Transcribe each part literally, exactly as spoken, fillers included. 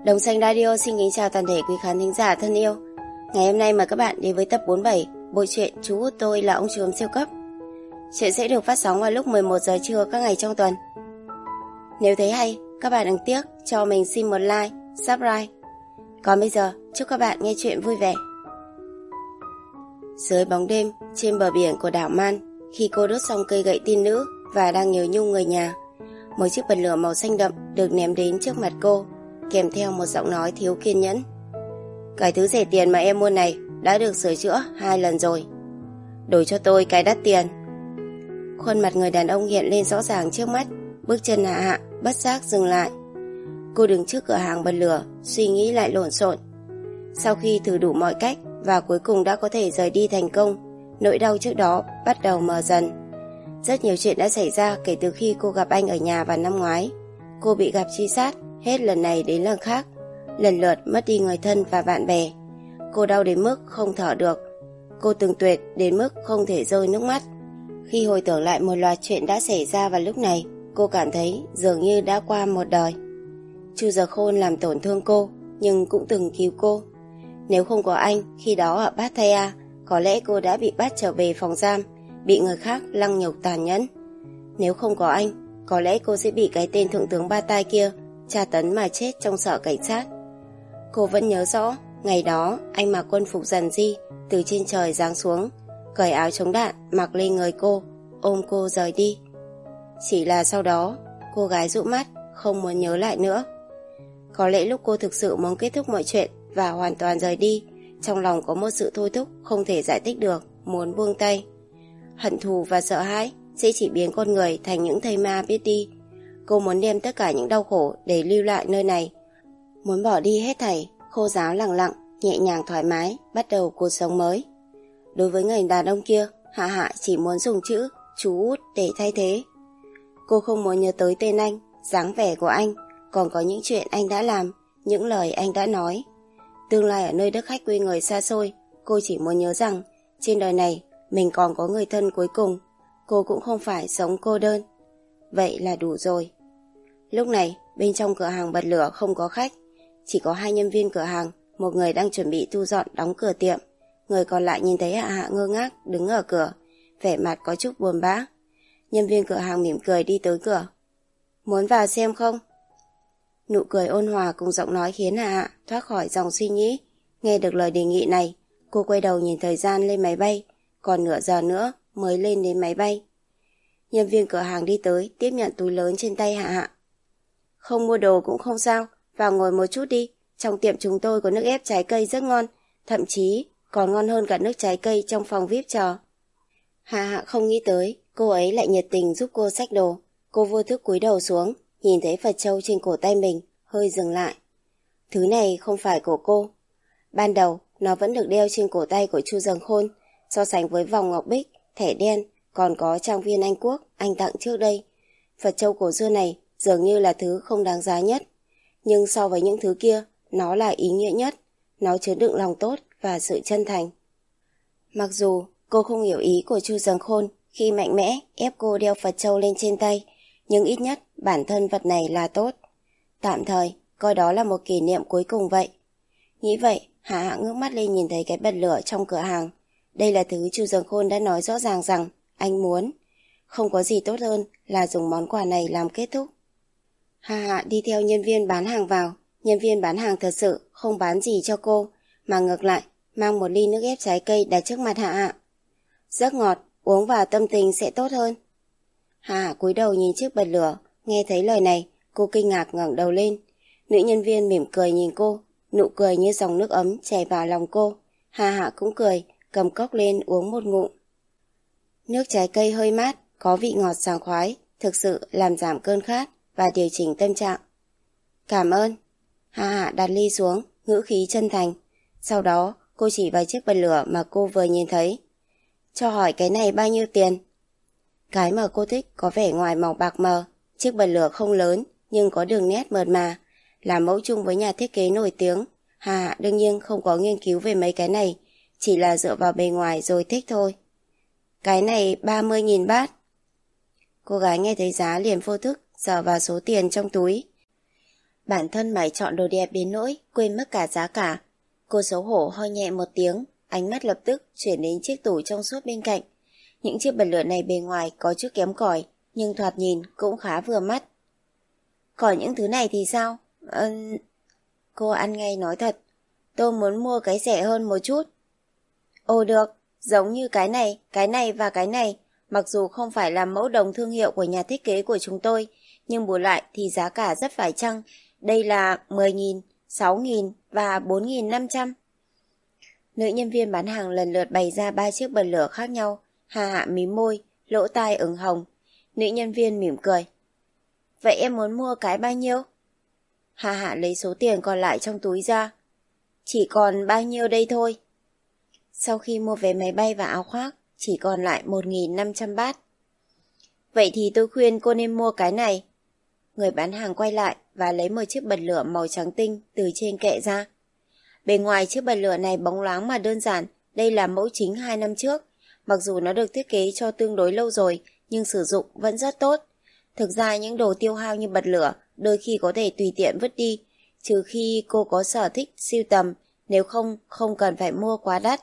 Đồng Xanh Radio xin kính chào toàn thể quý khán thính giả thân yêu. Ngày hôm nay mời các bạn đến với tập bốn mươi bảy bộ truyện Chú út tôi là ông trùm siêu cấp. Chuyện sẽ được phát sóng vào lúc mười một giờ trưa các ngày trong tuần. Nếu thấy hay, các bạn đừng tiếc cho mình xin một like, subscribe. Còn bây giờ, chúc các bạn nghe chuyện vui vẻ. Dưới bóng đêm, trên bờ biển của đảo Man, khi cô đốt xong cây gậy tiên nữ và đang nhớ nhung người nhà, một chiếc bật lửa màu xanh đậm được ném đến trước mặt cô, kèm theo một giọng nói thiếu kiên nhẫn. Cái thứ rẻ tiền mà em mua này đã được sửa chữa hai lần rồi. Đổi cho tôi cái đắt tiền. Khuôn mặt người đàn ông hiện lên rõ ràng trước mắt, bước chân Hạ Hạ bất giác dừng lại. Cô đứng trước cửa hàng bật lửa, suy nghĩ lại lộn xộn. Sau khi thử đủ mọi cách và cuối cùng đã có thể rời đi thành công, nỗi đau trước đó bắt đầu mờ dần. Rất nhiều chuyện đã xảy ra kể từ khi cô gặp anh ở nhà vào năm ngoái. Cô bị gặp truy sát hết lần này đến lần khác, lần lượt mất đi người thân và bạn bè. Cô đau đến mức không thở được. Cô từng tuyệt đến mức không thể rơi nước mắt. Khi hồi tưởng lại một loạt chuyện đã xảy ra vào lúc này, cô cảm thấy dường như đã qua một đời. Chu Giờ Khôn làm tổn thương cô, nhưng cũng từng cứu cô. Nếu không có anh khi đó ở Pattaya, có lẽ cô đã bị bắt trở về phòng giam, bị người khác lăng nhục tàn nhẫn. Nếu không có anh, có lẽ cô sẽ bị cái tên thượng tướng Ba Tai kia tra tấn mà chết trong sở cảnh sát. Cô vẫn nhớ rõ, ngày đó anh mặc quân phục dằn di từ trên trời giáng xuống, cởi áo chống đạn mặc lên người cô, ôm cô rời đi. Chỉ là sau đó, cô gái dụi mắt, không muốn nhớ lại nữa. Có lẽ lúc cô thực sự muốn kết thúc mọi chuyện và hoàn toàn rời đi, trong lòng có một sự thôi thúc không thể giải thích được, muốn buông tay. Hận thù và sợ hãi sẽ chỉ biến con người thành những thây ma biết đi. Cô muốn đem tất cả những đau khổ để lưu lại nơi này, muốn bỏ đi hết thảy, khô ráo lặng lặng, nhẹ nhàng thoải mái, bắt đầu cuộc sống mới. Đối với người đàn ông kia, Hạ Hạ chỉ muốn dùng chữ chú út để thay thế. Cô không muốn nhớ tới tên anh, dáng vẻ của anh, còn có những chuyện anh đã làm, những lời anh đã nói. Tương lai ở nơi đất khách quê người xa xôi, cô chỉ muốn nhớ rằng trên đời này mình còn có người thân cuối cùng. Cô cũng không phải sống cô đơn. Vậy là đủ rồi. Lúc này, bên trong cửa hàng bật lửa không có khách. Chỉ có hai nhân viên cửa hàng, một người đang chuẩn bị thu dọn đóng cửa tiệm. Người còn lại nhìn thấy Hạ Hạ ngơ ngác đứng ở cửa, vẻ mặt có chút buồn bã. Nhân viên cửa hàng mỉm cười đi tới cửa. Muốn vào xem không? Nụ cười ôn hòa cùng giọng nói khiến Hạ Hạ thoát khỏi dòng suy nghĩ. Nghe được lời đề nghị này, cô quay đầu nhìn thời gian lên máy bay, còn nửa giờ nữa mới lên đến máy bay. Nhân viên cửa hàng đi tới, tiếp nhận túi lớn trên tay Hạ Hạ. Không mua đồ cũng không sao, vào ngồi một chút đi. Trong tiệm chúng tôi có nước ép trái cây rất ngon, thậm chí còn ngon hơn cả nước trái cây trong phòng vi ai pi chờ. Hạ Hạ không nghĩ tới, cô ấy lại nhiệt tình giúp cô xách đồ. Cô vô thức cúi đầu xuống, nhìn thấy Phật trâu trên cổ tay mình, hơi dừng lại. Thứ này không phải của cô. Ban đầu, nó vẫn được đeo trên cổ tay của Chu Dần Khôn, so sánh với vòng ngọc bích, thẻ đen, còn có trang viên Anh Quốc anh tặng trước đây. Phật trâu cổ xưa này dường như là thứ không đáng giá nhất. Nhưng so với những thứ kia, nó là ý nghĩa nhất. Nó chứa đựng lòng tốt và sự chân thành. Mặc dù cô không hiểu ý của Chu Dần Khôn khi mạnh mẽ ép cô đeo Phật trâu lên trên tay, nhưng ít nhất bản thân vật này là tốt. Tạm thời, coi đó là một kỷ niệm cuối cùng vậy. Nghĩ vậy, Hạ Hạ ngước mắt lên nhìn thấy cái bật lửa trong cửa hàng. Đây là thứ Chu Dần Khôn đã nói rõ ràng rằng anh muốn. Không có gì tốt hơn là dùng món quà này làm kết thúc. Hạ Hạ đi theo nhân viên bán hàng vào. Nhân viên bán hàng thật sự không bán gì cho cô, mà ngược lại mang một ly nước ép trái cây đặt trước mặt Hạ Hạ. Rất ngọt, uống vào tâm tình sẽ tốt hơn. Hạ Hạ cúi đầu nhìn chiếc bật lửa, nghe thấy lời này, cô kinh ngạc ngẩng đầu lên. Nữ nhân viên mỉm cười nhìn cô, nụ cười như dòng nước ấm chảy vào lòng cô. Hạ Hạ cũng cười, cầm cốc lên uống một ngụm. Nước trái cây hơi mát, có vị ngọt sảng khoái, thực sự làm giảm cơn khát và điều chỉnh tâm trạng. Cảm ơn. Hạ Hạ đặt ly xuống, ngữ khí chân thành. Sau đó, cô chỉ vào chiếc bật lửa mà cô vừa nhìn thấy. Cho hỏi cái này bao nhiêu tiền? Cái mà cô thích có vẻ ngoài màu bạc mờ, chiếc bật lửa không lớn nhưng có đường nét mượt mà, là mẫu chung với nhà thiết kế nổi tiếng. Hạ Hạ đương nhiên không có nghiên cứu về mấy cái này, chỉ là dựa vào bề ngoài rồi thích thôi. Cái này ba mươi nghìn bát. Cô gái nghe thấy giá liền vô thức dở vào số tiền trong túi. Bản thân mày chọn đồ đẹp đến nỗi quên mất cả giá cả. Cô xấu hổ ho nhẹ một tiếng, ánh mắt lập tức chuyển đến chiếc tủ trong suốt bên cạnh. Những chiếc bật lửa này bề ngoài có chút kém cỏi, nhưng thoạt nhìn cũng khá vừa mắt. Còn những thứ này thì sao? Ờ... Cô ăn ngay nói thật. Tôi muốn mua cái rẻ hơn một chút. Ồ được, giống như cái này, cái này và cái này. Mặc dù không phải là mẫu đồng thương hiệu của nhà thiết kế của chúng tôi, nhưng bù lại thì giá cả rất phải chăng. Đây là mười nghìn, sáu nghìn và bốn nghìn năm trăm. Nữ nhân viên bán hàng lần lượt bày ra ba chiếc bật lửa khác nhau. Hà Hạ mím môi, lỗ tai ửng hồng. Nữ nhân viên mỉm cười. Vậy em muốn mua cái bao nhiêu? Hà Hạ lấy số tiền còn lại trong túi ra. Chỉ còn bao nhiêu đây thôi. Sau khi mua vé máy bay và áo khoác, chỉ còn lại một nghìn năm trăm bát. Vậy thì tôi khuyên cô nên mua cái này. Người bán hàng quay lại và lấy một chiếc bật lửa màu trắng tinh từ trên kệ ra. Bề ngoài chiếc bật lửa này bóng loáng mà đơn giản. Đây là mẫu chính hai năm trước. Mặc dù nó được thiết kế cho tương đối lâu rồi, nhưng sử dụng vẫn rất tốt. Thực ra những đồ tiêu hao như bật lửa đôi khi có thể tùy tiện vứt đi, trừ khi cô có sở thích sưu tầm, nếu không, không cần phải mua quá đắt.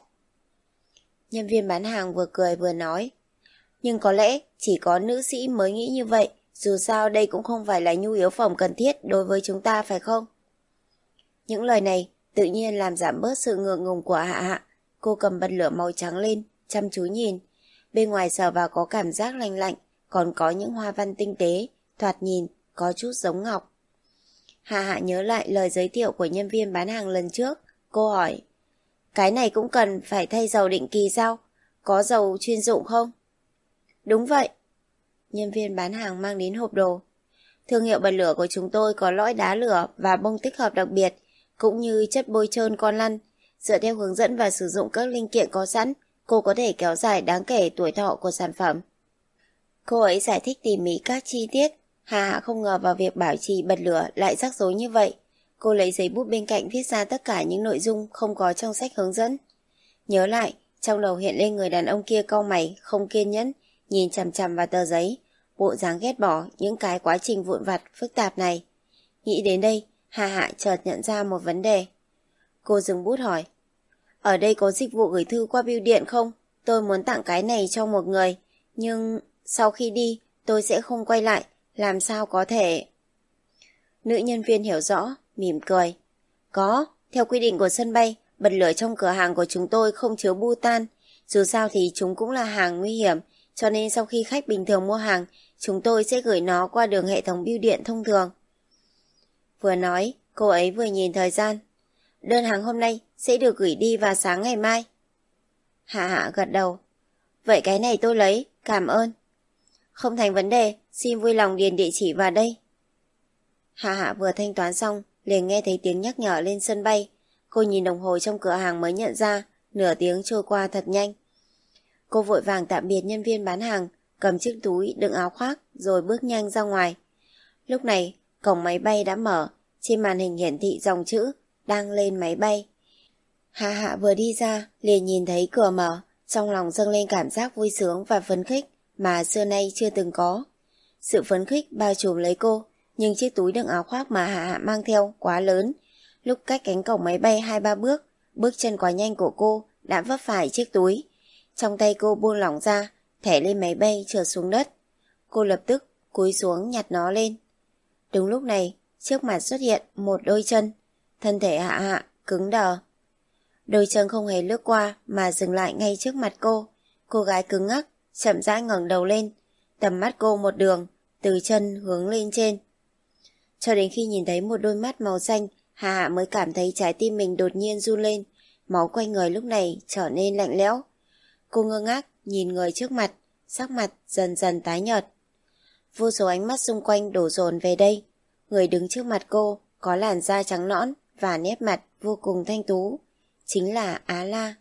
Nhân viên bán hàng vừa cười vừa nói. Nhưng có lẽ chỉ có nữ sĩ mới nghĩ như vậy, dù sao đây cũng không phải là nhu yếu phẩm cần thiết đối với chúng ta phải không? Những lời này tự nhiên làm giảm bớt sự ngượng ngùng của Hạ Hạ. Cô cầm bật lửa màu trắng lên, chăm chú nhìn. Bên ngoài sờ vào có cảm giác lạnh lạnh, còn có những hoa văn tinh tế, thoạt nhìn có chút giống ngọc. Hạ Hạ nhớ lại lời giới thiệu của nhân viên bán hàng lần trước. Cô hỏi, cái này cũng cần phải thay dầu định kỳ sao? Có dầu chuyên dụng không? Đúng vậy. Nhân viên bán hàng mang đến hộp đồ. Thương hiệu bật lửa của chúng tôi có lõi đá lửa và bông tích hợp đặc biệt, cũng như chất bôi trơn con lăn. Dựa theo hướng dẫn và sử dụng các linh kiện có sẵn, cô có thể kéo dài đáng kể tuổi thọ của sản phẩm. Cô ấy giải thích tỉ mỉ các chi tiết. Hà Hạ không ngờ vào việc bảo trì bật lửa lại rắc rối như vậy. Cô lấy giấy bút bên cạnh viết ra tất cả những nội dung không có trong sách hướng dẫn. Nhớ lại, trong đầu hiện lên người đàn ông kia cau mày, không kiên nhẫn, nhìn chằm chằm vào tờ giấy, bộ dáng ghét bỏ những cái quá trình vụn vặt phức tạp này. Nghĩ đến đây, Hà Hạ chợt nhận ra một vấn đề. Cô dừng bút hỏi, ở đây có dịch vụ gửi thư qua bưu điện không? Tôi muốn tặng cái này cho một người, nhưng sau khi đi tôi sẽ không quay lại, làm sao có thể... Nữ nhân viên hiểu rõ, mỉm cười. Có, theo quy định của sân bay, bật lửa trong cửa hàng của chúng tôi không chứa butan. Dù sao thì chúng cũng là hàng nguy hiểm, cho nên sau khi khách bình thường mua hàng, chúng tôi sẽ gửi nó qua đường hệ thống bưu điện thông thường. Vừa nói, cô ấy vừa nhìn thời gian. Đơn hàng hôm nay sẽ được gửi đi vào sáng ngày mai. Hạ Hạ gật đầu. Vậy cái này tôi lấy, cảm ơn. Không thành vấn đề, xin vui lòng điền địa chỉ vào đây. Hạ Hạ vừa thanh toán xong, liền nghe thấy tiếng nhắc nhở lên sân bay. Cô nhìn đồng hồ trong cửa hàng mới nhận ra, nửa tiếng trôi qua thật nhanh. Cô vội vàng tạm biệt nhân viên bán hàng, cầm chiếc túi đựng áo khoác rồi bước nhanh ra ngoài. Lúc này, cổng máy bay đã mở, trên màn hình hiển thị dòng chữ đang lên máy bay. Hạ Hạ vừa đi ra, liền nhìn thấy cửa mở, trong lòng dâng lên cảm giác vui sướng và phấn khích mà xưa nay chưa từng có. Sự phấn khích bao trùm lấy cô, nhưng chiếc túi đựng áo khoác mà Hạ Hạ mang theo quá lớn. Lúc cách cánh cổng máy bay hai ba bước, bước chân quá nhanh của cô đã vấp phải chiếc túi. Trong tay cô buông lỏng ra, thẻ lên máy bay trượt xuống đất. Cô lập tức cúi xuống nhặt nó lên. Đúng lúc này, trước mặt xuất hiện một đôi chân. Thân thể Hạ Hạ cứng đờ. Đôi chân không hề lướt qua mà dừng lại ngay trước mặt cô. Cô gái cứng ngắc, chậm rãi ngẩng đầu lên. Tầm mắt cô một đường, từ chân hướng lên trên. Cho đến khi nhìn thấy một đôi mắt màu xanh, Hạ Hạ mới cảm thấy trái tim mình đột nhiên run lên. Máu quanh người lúc này trở nên lạnh lẽo. Cô ngơ ngác nhìn người trước mặt, sắc mặt dần dần tái nhợt. Vô số ánh mắt xung quanh đổ dồn về đây. Người đứng trước mặt cô có làn da trắng nõn và nét mặt vô cùng thanh tú. Chính là Á La.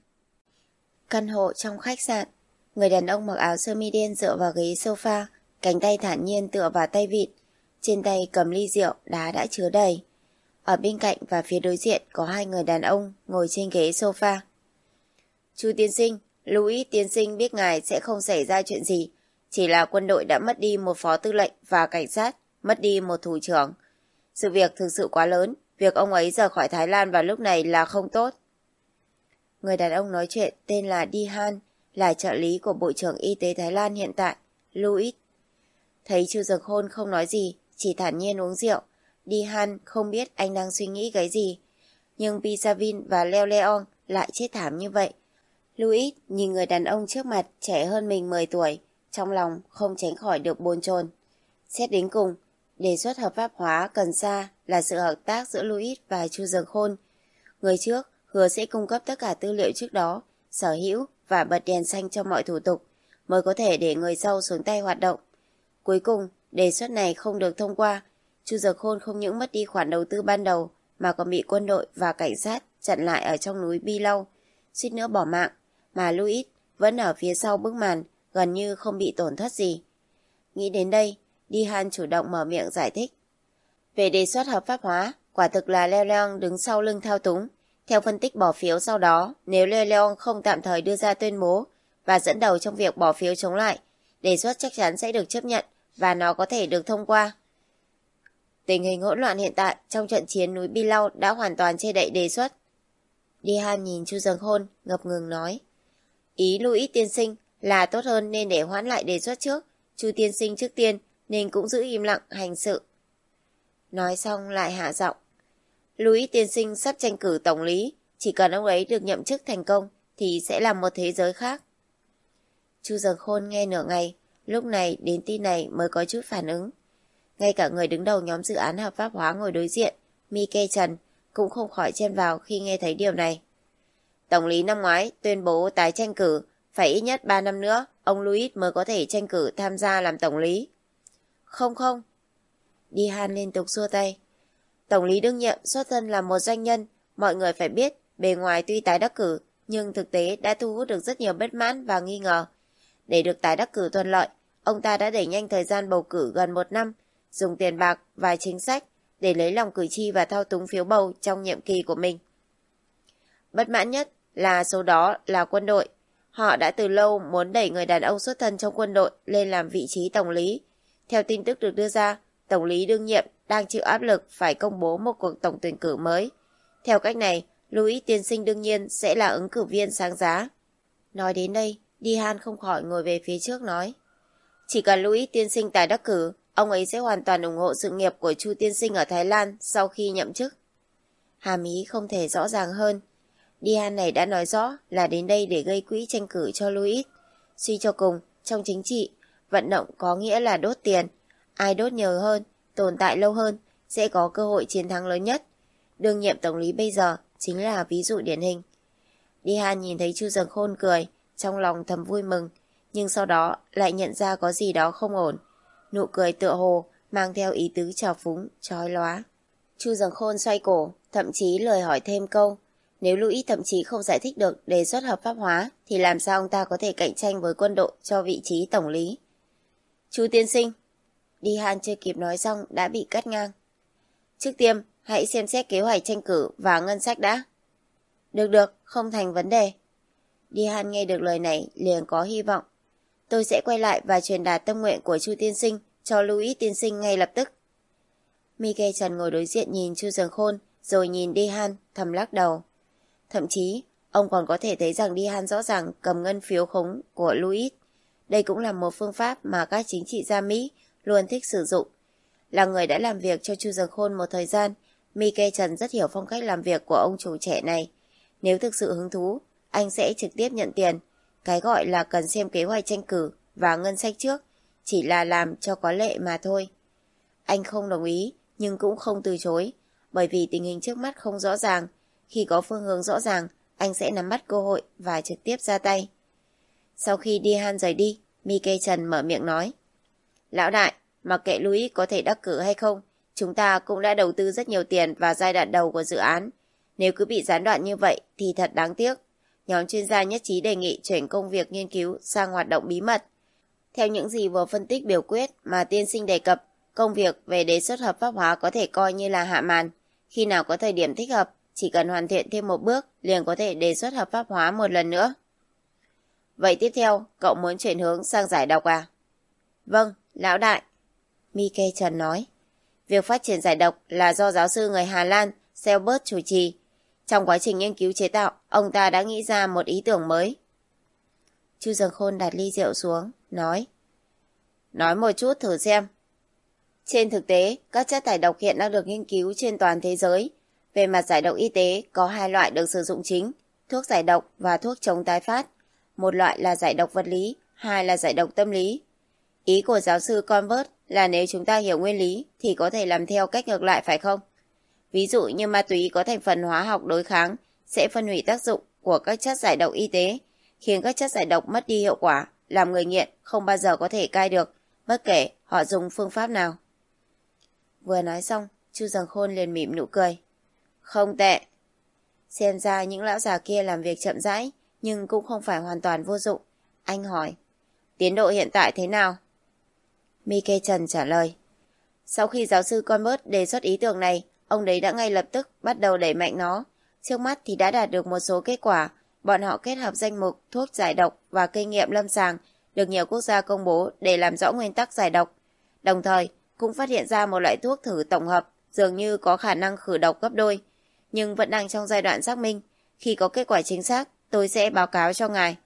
Căn hộ trong khách sạn. Người đàn ông mặc áo sơ mi đen dựa vào ghế sofa, cánh tay thản nhiên tựa vào tay vịn. Trên tay cầm ly rượu đá đã chứa đầy. Ở bên cạnh và phía đối diện có hai người đàn ông ngồi trên ghế sofa. Chú tiên sinh, Louis tiên sinh biết ngài sẽ không xảy ra chuyện gì. Chỉ là quân đội đã mất đi một phó tư lệnh và cảnh sát, mất đi một thủ trưởng. Sự việc thực sự quá lớn, việc ông ấy rời khỏi Thái Lan vào lúc này là không tốt. Người đàn ông nói chuyện tên là Đi Han, là trợ lý của Bộ trưởng Y tế Thái Lan hiện tại, Louis. Thấy Chu Dực Khôn không nói gì, chỉ thản nhiên uống rượu, Đi Han không biết anh đang suy nghĩ cái gì. Nhưng Pisavin và Leo Leong lại chết thảm như vậy. Louis nhìn người đàn ông trước mặt trẻ hơn mình mười tuổi, trong lòng không tránh khỏi được bồn chồn. Xét đến cùng, đề xuất hợp pháp hóa cần sa là sự hợp tác giữa Louis và Chu Dực Khôn. Người trước hứa sẽ cung cấp tất cả tư liệu trước đó, sở hữu và bật đèn xanh cho mọi thủ tục, mới có thể để người sau xuống tay hoạt động. Cuối cùng, đề xuất này không được thông qua. Chu Dực Khôn không những mất đi khoản đầu tư ban đầu, mà còn bị quân đội và cảnh sát chặn lại ở trong núi Bi Lau, suýt nữa bỏ mạng, mà Louis vẫn ở phía sau bức màn, gần như không bị tổn thất gì. Nghĩ đến đây, Đi Han chủ động mở miệng giải thích. Về đề xuất hợp pháp hóa, quả thực là Leo Leong đứng sau lưng thao túng. Theo phân tích bỏ phiếu sau đó, nếu Leo Leong không tạm thời đưa ra tuyên bố và dẫn đầu trong việc bỏ phiếu chống lại, đề xuất chắc chắn sẽ được chấp nhận và nó có thể được thông qua. Tình hình hỗn loạn hiện tại trong trận chiến núi Bi Lau đã hoàn toàn che đậy đề xuất. Đi Han nhìn Chu Dực Khôn, ngập ngừng nói. Ý Louis tiên sinh là tốt hơn nên để hoãn lại đề xuất trước. Chu tiên sinh trước tiên nên cũng giữ im lặng hành sự. Nói xong lại hạ giọng. Louis tiên sinh sắp tranh cử tổng lý, chỉ cần ông ấy được nhậm chức thành công thì sẽ là một thế giới khác. Chu Dực Khôn nghe nửa ngày, lúc này đến tin này mới có chút phản ứng. Ngay cả người đứng đầu nhóm dự án hợp pháp hóa ngồi đối diện, Mike Trần, cũng không khỏi chen vào khi nghe thấy điều này. Tổng lý năm ngoái tuyên bố tái tranh cử, phải ít nhất ba năm nữa, ông Louis mới có thể tranh cử tham gia làm tổng lý. Không không. Đi Han liên tục xua tay. Tổng lý đương nhiệm xuất thân là một doanh nhân, mọi người phải biết, bề ngoài tuy tái đắc cử, nhưng thực tế đã thu hút được rất nhiều bất mãn và nghi ngờ. Để được tái đắc cử thuận lợi, ông ta đã đẩy nhanh thời gian bầu cử gần một năm, dùng tiền bạc và chính sách để lấy lòng cử tri và thao túng phiếu bầu trong nhiệm kỳ của mình. Bất mãn nhất là số đó là quân đội. Họ đã từ lâu muốn đẩy người đàn ông xuất thân trong quân đội lên làm vị trí tổng lý. Theo tin tức được đưa ra, tổng lý đương nhiệm đang chịu áp lực phải công bố một cuộc tổng tuyển cử mới. Theo cách này, Louis tiên sinh đương nhiên sẽ là ứng cử viên sáng giá. Nói đến đây, Đi Han không khỏi ngồi về phía trước nói. Chỉ cần Louis tiên sinh tái đắc cử, ông ấy sẽ hoàn toàn ủng hộ sự nghiệp của Chu tiên sinh ở Thái Lan sau khi nhậm chức. Hàm ý không thể rõ ràng hơn. Đi Han này đã nói rõ là đến đây để gây quỹ tranh cử cho Louis. Suy cho cùng, trong chính trị, vận động có nghĩa là đốt tiền. Ai đốt nhiều hơn, tồn tại lâu hơn, sẽ có cơ hội chiến thắng lớn nhất. Đương nhiệm tổng lý bây giờ chính là ví dụ điển hình. Đi Han nhìn thấy Chu Dực Khôn cười, trong lòng thầm vui mừng, nhưng sau đó lại nhận ra có gì đó không ổn. Nụ cười tựa hồ mang theo ý tứ trào phúng, chói lóa. Chu Dực Khôn xoay cổ, thậm chí lời hỏi thêm câu. Nếu Louis thậm chí không giải thích được đề xuất hợp pháp hóa, thì làm sao ông ta có thể cạnh tranh với quân đội cho vị trí tổng lý? Chu tiên sinh. Đi Han chưa kịp nói xong đã bị cắt ngang. Trước tiên, hãy xem xét kế hoạch tranh cử và ngân sách đã. Được được, không thành vấn đề. Đi Han nghe được lời này liền có hy vọng. Tôi sẽ quay lại và truyền đạt tâm nguyện của Chu tiên sinh cho Louis tiên sinh ngay lập tức. Mike Trần ngồi đối diện nhìn Chu Dực Khôn, rồi nhìn Đi Han, thầm lắc đầu. Thậm chí, ông còn có thể thấy rằng Đi Han rõ ràng cầm ngân phiếu khống của Louis. Đây cũng là một phương pháp mà các chính trị gia Mỹ luôn thích sử dụng. Là người đã làm việc cho Chu Dực Khôn một thời gian, Mike Trần rất hiểu phong cách làm việc của ông chủ trẻ này. Nếu thực sự hứng thú, anh sẽ trực tiếp nhận tiền. Cái gọi là cần xem kế hoạch tranh cử và ngân sách trước, chỉ là làm cho có lệ mà thôi. Anh không đồng ý, nhưng cũng không từ chối, bởi vì tình hình trước mắt không rõ ràng. Khi có phương hướng rõ ràng, anh sẽ nắm bắt cơ hội và trực tiếp ra tay. Sau khi Đi Han rời đi, Mike Trần mở miệng nói. Lão đại, mặc kệ Louis có thể đắc cử hay không, chúng ta cũng đã đầu tư rất nhiều tiền vào giai đoạn đầu của dự án. Nếu cứ bị gián đoạn như vậy thì thật đáng tiếc. Nhóm chuyên gia nhất trí đề nghị chuyển công việc nghiên cứu sang hoạt động bí mật. Theo những gì vừa phân tích biểu quyết mà tiên sinh đề cập, công việc về đề xuất hợp pháp hóa có thể coi như là hạ màn. Khi nào có thời điểm thích hợp, chỉ cần hoàn thiện thêm một bước, liền có thể đề xuất hợp pháp hóa một lần nữa. Vậy tiếp theo, cậu muốn chuyển hướng sang giải độc à? Vâng, lão đại. Mike Trần nói. Việc phát triển giải độc là do giáo sư người Hà Lan Selbert chủ trì. Trong quá trình nghiên cứu chế tạo, ông ta đã nghĩ ra một ý tưởng mới. Chu Dần Khôn đặt ly rượu xuống, nói. Nói một chút thử xem. Trên thực tế, các chất thải độc hiện đang được nghiên cứu trên toàn thế giới. Về mặt giải độc y tế, có hai loại được sử dụng chính, thuốc giải độc và thuốc chống tái phát. Một loại là giải độc vật lý, hai là giải độc tâm lý. Ý của giáo sư Convert là nếu chúng ta hiểu nguyên lý thì có thể làm theo cách ngược lại phải không? Ví dụ như ma túy có thành phần hóa học đối kháng sẽ phân hủy tác dụng của các chất giải độc y tế, khiến các chất giải độc mất đi hiệu quả, làm người nghiện không bao giờ có thể cai được, bất kể họ dùng phương pháp nào. Vừa nói xong, Chu Dần Khôn liền mỉm nụ cười. Không tệ. Xem ra những lão già kia làm việc chậm rãi, nhưng cũng không phải hoàn toàn vô dụng. Anh hỏi, tiến độ hiện tại thế nào? Mike Trần trả lời. Sau khi giáo sư Convert đề xuất ý tưởng này, ông đấy đã ngay lập tức bắt đầu đẩy mạnh nó. Trước mắt thì đã đạt được một số kết quả. Bọn họ kết hợp danh mục thuốc giải độc và kinh nghiệm lâm sàng được nhiều quốc gia công bố để làm rõ nguyên tắc giải độc. Đồng thời, cũng phát hiện ra một loại thuốc thử tổng hợp dường như có khả năng khử độc gấp đôi, nhưng vẫn đang trong giai đoạn xác minh. Khi có kết quả chính xác, tôi sẽ báo cáo cho ngài.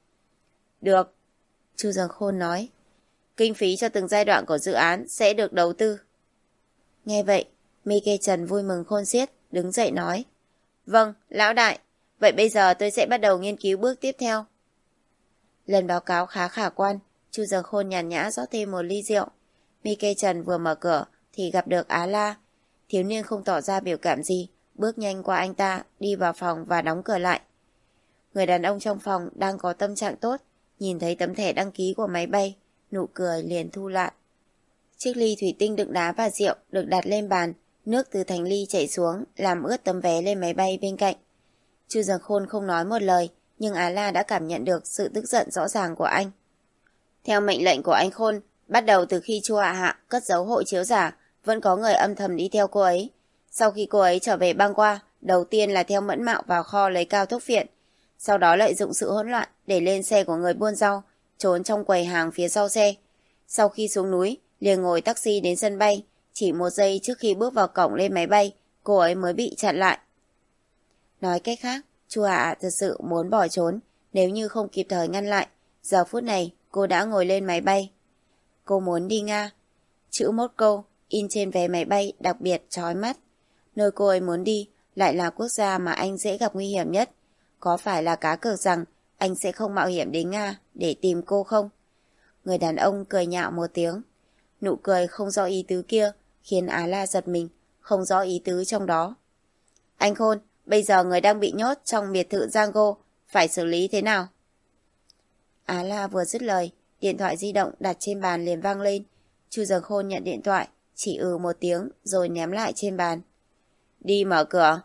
Được, Chu Dần Khôn nói. Kinh phí cho từng giai đoạn của dự án sẽ được đầu tư. Nghe vậy, Mike Trần vui mừng khôn xiết, đứng dậy nói. Vâng, lão đại, vậy bây giờ tôi sẽ bắt đầu nghiên cứu bước tiếp theo. Lần báo cáo khá khả quan, Chu Dần Khôn nhàn nhã rót thêm một ly rượu. Mike Trần vừa mở cửa thì gặp được Á La. Thiếu niên không tỏ ra biểu cảm gì, bước nhanh qua anh ta, đi vào phòng và đóng cửa lại. Người đàn ông trong phòng đang có tâm trạng tốt, nhìn thấy tấm thẻ đăng ký của máy bay, nụ cười liền thu lại. Chiếc ly thủy tinh đựng đá và rượu được đặt lên bàn, nước từ thành ly chảy xuống, làm ướt tấm vé lên máy bay bên cạnh. Chu Dần Khôn không nói một lời, nhưng Á La đã cảm nhận được sự tức giận rõ ràng của anh. Theo mệnh lệnh của anh Khôn, bắt đầu từ khi Chu Hạ Hạ cất giấu hộ chiếu giả, vẫn có người âm thầm đi theo cô ấy. Sau khi cô ấy trở về bang qua, đầu tiên là theo Mẫn Mạo vào kho lấy cao thuốc phiện, sau đó lợi dụng sự hỗn loạn để lên xe của người buôn rau, trốn trong quầy hàng phía sau xe. Sau khi xuống núi, liền ngồi taxi đến sân bay, chỉ một giây trước khi bước vào cổng lên máy bay, cô ấy mới bị chặn lại. Nói cách khác, Chu Hạ Hạ thật sự muốn bỏ trốn, nếu như không kịp thời ngăn lại, giờ phút này cô đã ngồi lên máy bay. Cô muốn đi Nga. Chữ Moscow in trên vé máy bay đặc biệt chói mắt. Nơi cô ấy muốn đi lại là quốc gia mà anh dễ gặp nguy hiểm nhất. Có phải là cá cược rằng anh sẽ không mạo hiểm đến Nga để tìm cô không? Người đàn ông cười nhạo một tiếng. Nụ cười không rõ ý tứ kia khiến Á La giật mình, không rõ ý tứ trong đó. Anh Khôn, bây giờ người đang bị nhốt trong biệt thự Django, phải xử lý thế nào? Á La vừa dứt lời, điện thoại di động đặt trên bàn liền vang lên. Chu Dần Khôn nhận điện thoại, chỉ ừ một tiếng rồi ném lại trên bàn. Đi mở cửa.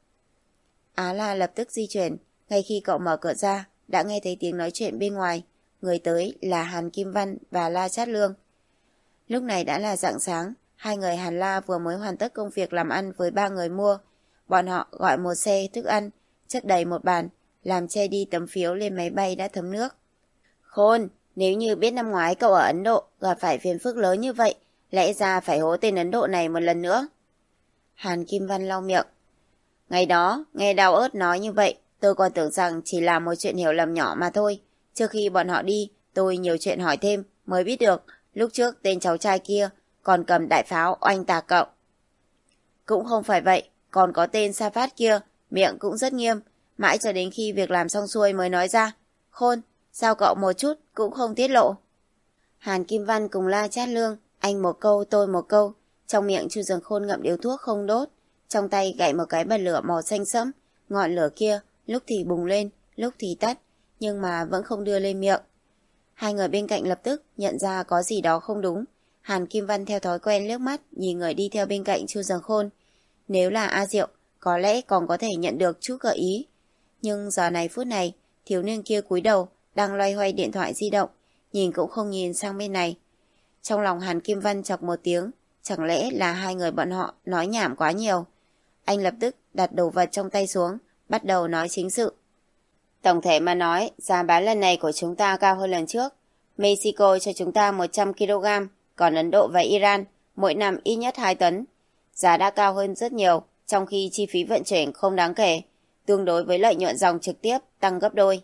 Á La lập tức di chuyển, ngay khi cậu mở cửa ra, đã nghe thấy tiếng nói chuyện bên ngoài. Người tới là Hàn Kim Văn và La Chát Lương. Lúc này đã là rạng sáng, hai người Hàn La vừa mới hoàn tất công việc làm ăn với ba người mua. Bọn họ gọi một xe thức ăn, chất đầy một bàn, làm che đi tấm phiếu lên máy bay đã thấm nước. Khôn, nếu như biết năm ngoái cậu ở Ấn Độ gặp phải phiền phức lớn như vậy, lẽ ra phải hố tên Ấn Độ này một lần nữa. Hàn Kim Văn lau miệng. Ngày đó, nghe Đao Ớt nói như vậy, tôi còn tưởng rằng chỉ là một chuyện hiểu lầm nhỏ mà thôi. Trước khi bọn họ đi, tôi nhiều chuyện hỏi thêm, mới biết được, lúc trước tên cháu trai kia còn cầm đại pháo oanh tạc cậu. Cũng không phải vậy, còn có tên Sa Phát kia, miệng cũng rất nghiêm, mãi cho đến khi việc làm xong xuôi mới nói ra. Khôn, sao cậu một chút cũng không tiết lộ? Hàn Kim Văn cùng La Chát Lương, anh một câu tôi một câu, trong miệng Chu Dần Khôn ngậm điếu thuốc không đốt, trong tay gậy một cái bật lửa màu xanh sẫm, ngọn lửa kia lúc thì bùng lên, lúc thì tắt, nhưng mà vẫn không đưa lên miệng. Hai người bên cạnh lập tức nhận ra có gì đó không đúng. Hàn Kim Văn theo thói quen liếc mắt nhìn người đi theo bên cạnh Chu Dần Khôn. Nếu là A Diệu, có lẽ còn có thể nhận được chút gợi ý. Nhưng giờ này phút này, thiếu niên kia cúi đầu, đang loay hoay điện thoại di động, nhìn cũng không nhìn sang bên này. Trong lòng Hàn Kim Văn chọc một tiếng, chẳng lẽ là hai người bọn họ nói nhảm quá nhiều. Anh lập tức đặt đồ vật trong tay xuống, bắt đầu nói chính sự. Tổng thể mà nói, giá bán lần này của chúng ta cao hơn lần trước. Mexico cho chúng ta một trăm ki lô gam, còn Ấn Độ và Iran mỗi năm ít nhất hai tấn. Giá đã cao hơn rất nhiều, trong khi chi phí vận chuyển không đáng kể, tương đối với lợi nhuận dòng trực tiếp tăng gấp đôi.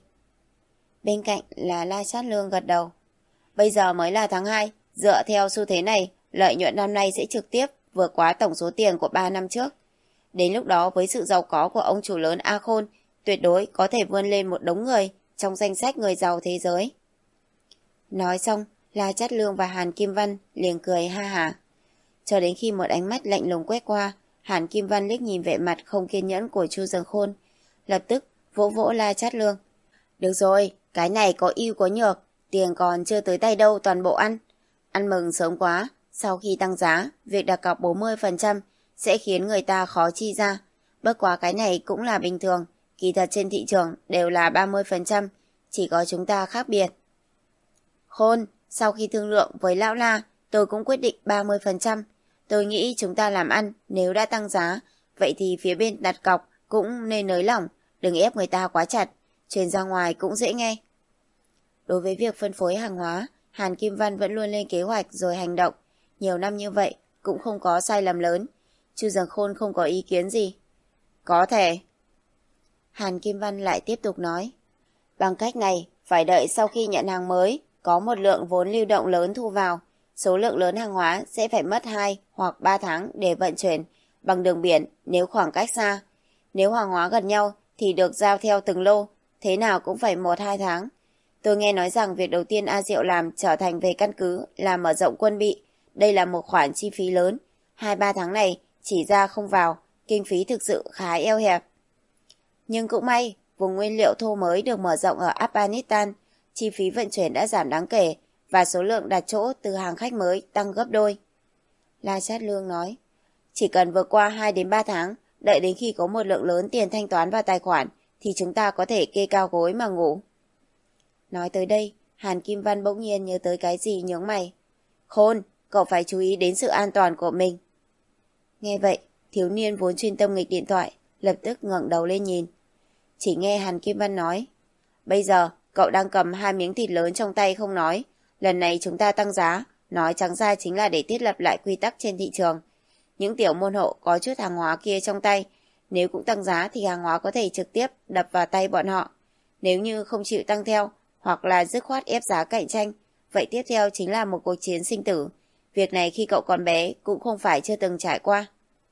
Bên cạnh là La Sát Lương gật đầu. Bây giờ mới là tháng hai, dựa theo xu thế này, lợi nhuận năm nay sẽ trực tiếp vượt quá tổng số tiền của ba năm trước. Đến lúc đó với sự giàu có của ông chủ lớn A Khôn, tuyệt đối có thể vươn lên một đống người trong danh sách người giàu thế giới. Nói xong, La Chát Lương và Hàn Kim Văn liền cười ha hả. Cho đến khi một ánh mắt lạnh lùng quét qua, Hàn Kim Văn liếc nhìn vẻ mặt không kiên nhẫn của Chu Dâng Khôn, lập tức vỗ vỗ La Chát Lương. Được rồi, cái này có ưu có nhược, tiền còn chưa tới tay đâu toàn bộ ăn. Ăn mừng sớm quá, sau khi tăng giá, việc đặt cọc bốn mươi phần trăm sẽ khiến người ta khó chi ra. Bất quá cái này cũng là bình thường, kỳ thật trên thị trường đều là ba mươi phần trăm, chỉ có chúng ta khác biệt. Khôn, sau khi thương lượng với Lão La, tôi cũng quyết định ba mươi phần trăm. Tôi nghĩ chúng ta làm ăn, nếu đã tăng giá, vậy thì phía bên đặt cọc cũng nên nới lỏng, đừng ép người ta quá chặt, truyền ra ngoài cũng dễ nghe. Đối với việc phân phối hàng hóa, Hàn Kim Văn vẫn luôn lên kế hoạch rồi hành động. Nhiều năm như vậy, cũng không có sai lầm lớn. Chu Dâng Khôn không có ý kiến gì. Có thể. Hàn Kim Văn lại tiếp tục nói. Bằng cách này, phải đợi sau khi nhận hàng mới, có một lượng vốn lưu động lớn thu vào. Số lượng lớn hàng hóa sẽ phải mất hai hoặc ba tháng để vận chuyển bằng đường biển nếu khoảng cách xa. Nếu hàng hóa gần nhau thì được giao theo từng lô, thế nào cũng phải một hai tháng. Tôi nghe nói rằng việc đầu tiên A Diệu làm trở thành về căn cứ là mở rộng quân bị. Đây là một khoản chi phí lớn. Hai ba tháng này chỉ ra không vào, kinh phí thực sự khá eo hẹp. Nhưng cũng may, vùng nguyên liệu thô mới được mở rộng ở Afghanistan, chi phí vận chuyển đã giảm đáng kể và số lượng đặt chỗ từ hàng khách mới tăng gấp đôi. La Chát Lương nói, chỉ cần vượt qua hai đến ba tháng, đợi đến khi có một lượng lớn tiền thanh toán vào tài khoản thì chúng ta có thể kê cao gối mà ngủ. Nói tới đây, Hàn Kim Văn bỗng nhiên nhớ tới cái gì nhướng mày. Khôn, cậu phải chú ý đến sự an toàn của mình. Nghe vậy, thiếu niên vốn chuyên tâm nghịch điện thoại, lập tức ngẩng đầu lên nhìn. Chỉ nghe Hàn Kim Văn nói, bây giờ cậu đang cầm hai miếng thịt lớn trong tay không nói. Lần này chúng ta tăng giá, nói trắng ra chính là để thiết lập lại quy tắc trên thị trường. Những tiểu môn hộ có chút hàng hóa kia trong tay, nếu cũng tăng giá thì hàng hóa có thể trực tiếp đập vào tay bọn họ. Nếu như không chịu tăng theo, hoặc là dứt khoát ép giá cạnh tranh, vậy tiếp theo chính là một cuộc chiến sinh tử. Việc này khi cậu còn bé cũng không phải chưa từng trải qua.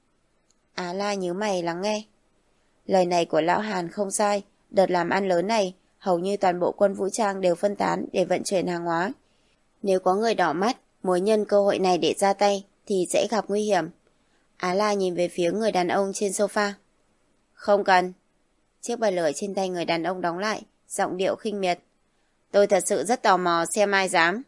Á La nhíu mày lắng nghe. Lời này của lão Hàn không sai, đợt làm ăn lớn này, hầu như toàn bộ quân vũ trang đều phân tán để vận chuyển hàng hóa. Nếu có người đỏ mắt, muốn nhân cơ hội này để ra tay, thì sẽ gặp nguy hiểm. Á La nhìn về phía người đàn ông trên sofa. Không cần. Chiếc bật lửa trên tay người đàn ông đóng lại, giọng điệu khinh miệt. Tôi thật sự rất tò mò xem ai dám.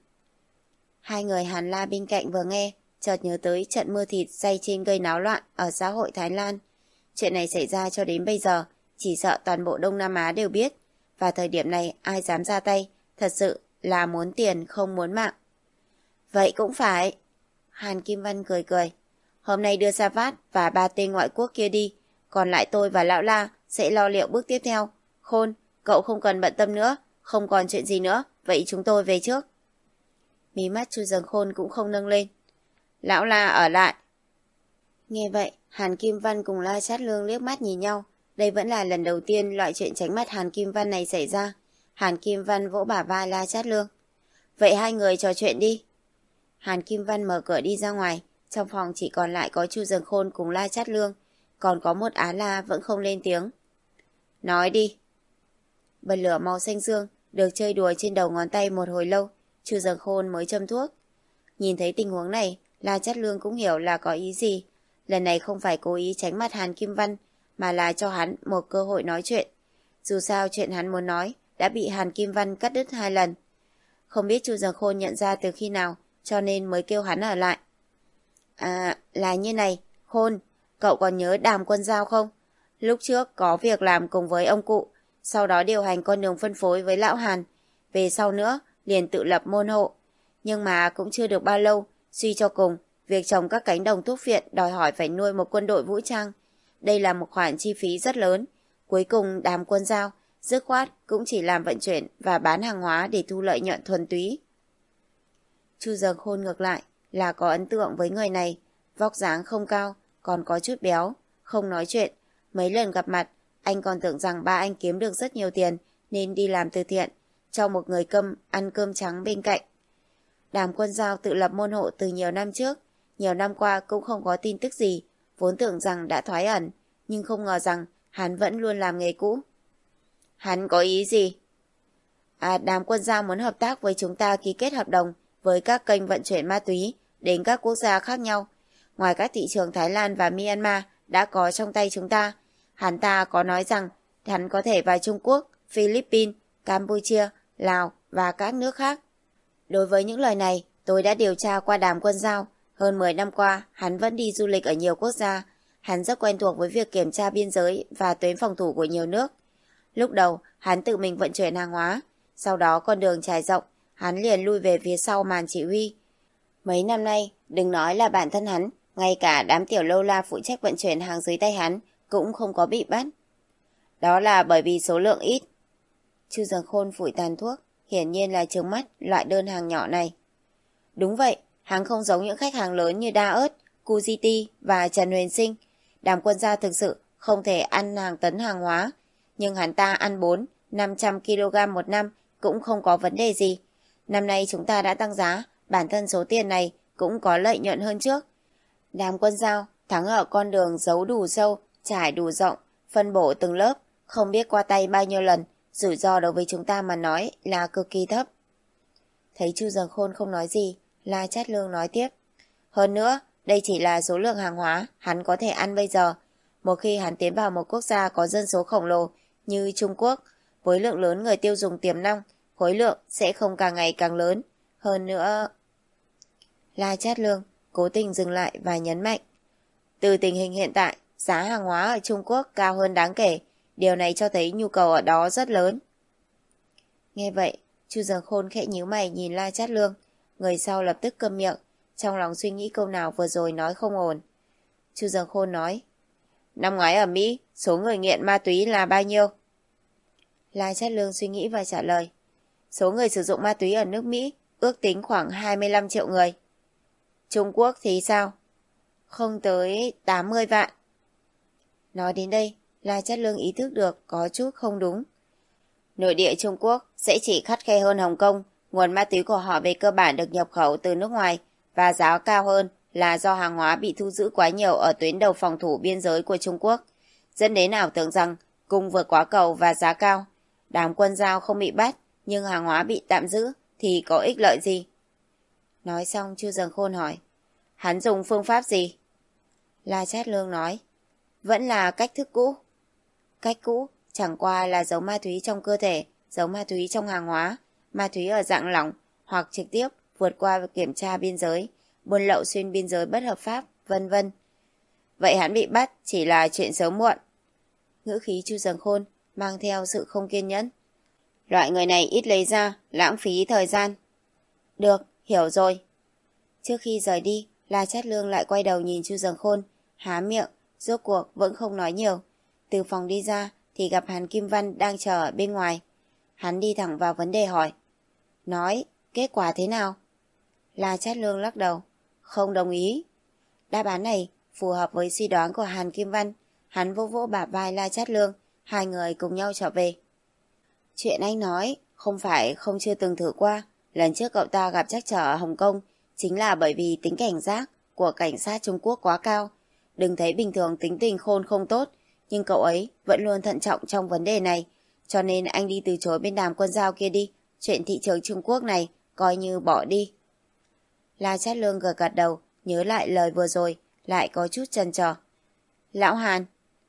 Hai người Hàn La bên cạnh vừa nghe, chợt nhớ tới trận mưa thịt day trên gây náo loạn ở xã hội Thái Lan. Chuyện này xảy ra cho đến bây giờ, chỉ sợ toàn bộ Đông Nam Á đều biết. Và thời điểm này ai dám ra tay, thật sự là muốn tiền không muốn mạng. Vậy cũng phải. Hàn Kim Văn cười cười. Hôm nay đưa Savat và ba tên ngoại quốc kia đi, còn lại tôi và Lão La sẽ lo liệu bước tiếp theo. Khôn, cậu không cần bận tâm nữa, không còn chuyện gì nữa, vậy chúng tôi về trước. Mí mắt Chu Dâng Khôn cũng không nâng lên. Lão La ở lại. Nghe vậy, Hàn Kim Văn cùng La Chát Lương liếc mắt nhìn nhau. Đây vẫn là lần đầu tiên loại chuyện tránh mặt Hàn Kim Văn này xảy ra. Hàn Kim Văn vỗ bả vai La Chát Lương. Vậy hai người trò chuyện đi. Hàn Kim Văn mở cửa đi ra ngoài. Trong phòng chỉ còn lại có Chu Dâng Khôn cùng La Chát Lương. Còn có một Á La vẫn không lên tiếng. Nói đi. Bật lửa màu xanh dương được chơi đùa trên đầu ngón tay một hồi lâu, Chu Dâng Khôn mới châm thuốc. Nhìn thấy tình huống này, La Chát Lương cũng hiểu là có ý gì. Lần này không phải cố ý tránh mặt Hàn Kim Văn, mà là cho hắn một cơ hội nói chuyện. Dù sao chuyện hắn muốn nói đã bị Hàn Kim Văn cắt đứt hai lần. Không biết Chu Dâng Khôn nhận ra từ khi nào, cho nên mới kêu hắn ở lại. À, là như này, Khôn, cậu còn nhớ Đàm Quân Giao không? Lúc trước có việc làm cùng với ông cụ, sau đó điều hành con đường phân phối với lão Hàn. Về sau nữa, liền tự lập môn hộ. Nhưng mà cũng chưa được bao lâu, suy cho cùng, việc trồng các cánh đồng thuốc viện đòi hỏi phải nuôi một quân đội vũ trang. Đây là một khoản chi phí rất lớn. Cuối cùng Đàm Quân Giao, dứt khoát cũng chỉ làm vận chuyển và bán hàng hóa để thu lợi nhuận thuần túy. Chu Dâng Khôn ngược lại, là có ấn tượng với người này. Vóc dáng không cao, còn có chút béo, không nói chuyện. Mấy lần gặp mặt, anh còn tưởng rằng ba anh kiếm được rất nhiều tiền nên đi làm từ thiện, cho một người câm ăn cơm trắng bên cạnh. Đàm Quân Dao tự lập môn hộ từ nhiều năm trước, nhiều năm qua cũng không có tin tức gì, vốn tưởng rằng đã thoái ẩn, nhưng không ngờ rằng hắn vẫn luôn làm nghề cũ. Hắn có ý gì? À, Đàm Quân Dao muốn hợp tác với chúng ta ký kết hợp đồng với các kênh vận chuyển ma túy đến các quốc gia khác nhau. Ngoài các thị trường Thái Lan và Myanmar đã có trong tay chúng ta, hắn ta có nói rằng hắn có thể vào Trung Quốc, Philippines, Campuchia, Lào và các nước khác. Đối với những lời này, tôi đã điều tra qua Đàm Quân Dao. Hơn mười năm qua, hắn vẫn đi du lịch ở nhiều quốc gia. Hắn rất quen thuộc với việc kiểm tra biên giới và tuyến phòng thủ của nhiều nước. Lúc đầu, hắn tự mình vận chuyển hàng hóa. Sau đó con đường trải rộng, hắn liền lui về phía sau màn chỉ huy. Mấy năm nay, đừng nói là bản thân hắn, ngay cả đám tiểu lâu la phụ trách vận chuyển hàng dưới tay hắn cũng không có bị bắt. Đó là bởi vì số lượng ít. Chu Dần Khôn phủi tàn thuốc, hiển nhiên là trướng mắt loại đơn hàng nhỏ này. Đúng vậy, hắn không giống những khách hàng lớn như Đa Ớt, Cuziti và Trần Huyền Sinh. Đàm Quân Dao thực sự không thể ăn hàng tấn hàng hóa, nhưng hắn ta ăn bốn, năm trăm ki lô gam một năm cũng không có vấn đề gì. Năm nay chúng ta đã tăng giá, bản thân số tiền này cũng có lợi nhuận hơn trước. Đàm Quân Dao thắng ở con đường giấu đủ sâu, trải đủ rộng, phân bổ từng lớp, không biết qua tay bao nhiêu lần, rủi ro đối với chúng ta mà nói là cực kỳ thấp. Thấy Chu Dần Khôn không nói gì, La Chát Lương nói tiếp. Hơn nữa, đây chỉ là số lượng hàng hóa hắn có thể ăn bây giờ. Một khi hắn tiến vào một quốc gia có dân số khổng lồ như Trung Quốc, với lượng lớn người tiêu dùng tiềm năng, khối lượng sẽ không càng ngày càng lớn. Hơn nữa... La Chát Lương cố tình dừng lại và nhấn mạnh. Từ tình hình hiện tại, giá hàng hóa ở Trung Quốc cao hơn đáng kể. Điều này cho thấy nhu cầu ở đó rất lớn. Nghe vậy, Chu Dần Khôn khẽ nhíu mày nhìn La Chát Lương. Người sau lập tức câm miệng, trong lòng suy nghĩ câu nào vừa rồi nói không ổn. Chu Dần Khôn nói. Năm ngoái ở Mỹ, số người nghiện ma túy là bao nhiêu? La Chát Lương suy nghĩ và trả lời. Số người sử dụng ma túy ở nước Mỹ ước tính khoảng hai mươi lăm triệu người. Trung Quốc thì sao? Không tới tám mươi vạn. Nói đến đây, La Chát Lương ý thức được có chút không đúng. Nội địa Trung Quốc sẽ chỉ khắt khe hơn Hồng Kông, nguồn ma túy của họ về cơ bản được nhập khẩu từ nước ngoài và giá cao hơn là do hàng hóa bị thu giữ quá nhiều ở tuyến đầu phòng thủ biên giới của Trung Quốc, dẫn đến ảo tưởng rằng cung vượt quá cầu và giá cao. Đàm Quân Dao không bị bắt, nhưng hàng hóa bị tạm giữ thì có ích lợi gì? Nói xong Chu Dần Khôn hỏi, hắn dùng phương pháp gì? La Chát Lương nói, vẫn là cách thức cũ. Cách cũ chẳng qua là giấu ma túy trong cơ thể, giấu ma túy trong hàng hóa, ma túy ở dạng lỏng hoặc trực tiếp vượt qua kiểm tra biên giới, buôn lậu xuyên biên giới bất hợp pháp, vân vân. Vậy hắn bị bắt chỉ là chuyện sớm muộn. Ngữ khí Chu Dần Khôn mang theo sự không kiên nhẫn. Loại người này ít lấy ra, lãng phí thời gian. Được, hiểu rồi. Trước khi rời đi, La Chát Lương lại quay đầu nhìn Chu Dần Khôn, há miệng, rốt cuộc vẫn không nói nhiều. Từ phòng đi ra thì gặp Hàn Kim Văn đang chờ ở bên ngoài. Hắn đi thẳng vào vấn đề hỏi. Nói, kết quả thế nào? La Chát Lương lắc đầu. Không đồng ý. Đáp án này phù hợp với suy đoán của Hàn Kim Văn. Hắn vỗ vỗ bả vai La Chát Lương. Hai người cùng nhau trở về. Chuyện anh nói không phải không chưa từng thử qua. Lần trước cậu ta gặp trắc trở ở Hồng Kông chính là bởi vì tính cảnh giác của cảnh sát Trung Quốc quá cao. Đừng thấy bình thường tính tình Khôn không tốt, nhưng cậu ấy vẫn luôn thận trọng trong vấn đề này. Cho nên anh đi từ chối bên Đàm Quân Dao kia đi. Chuyện thị trường Trung Quốc này coi như bỏ đi. La Chát Lương gật gật đầu, nhớ lại lời vừa rồi, lại có chút chần chờ. Lão Hàn.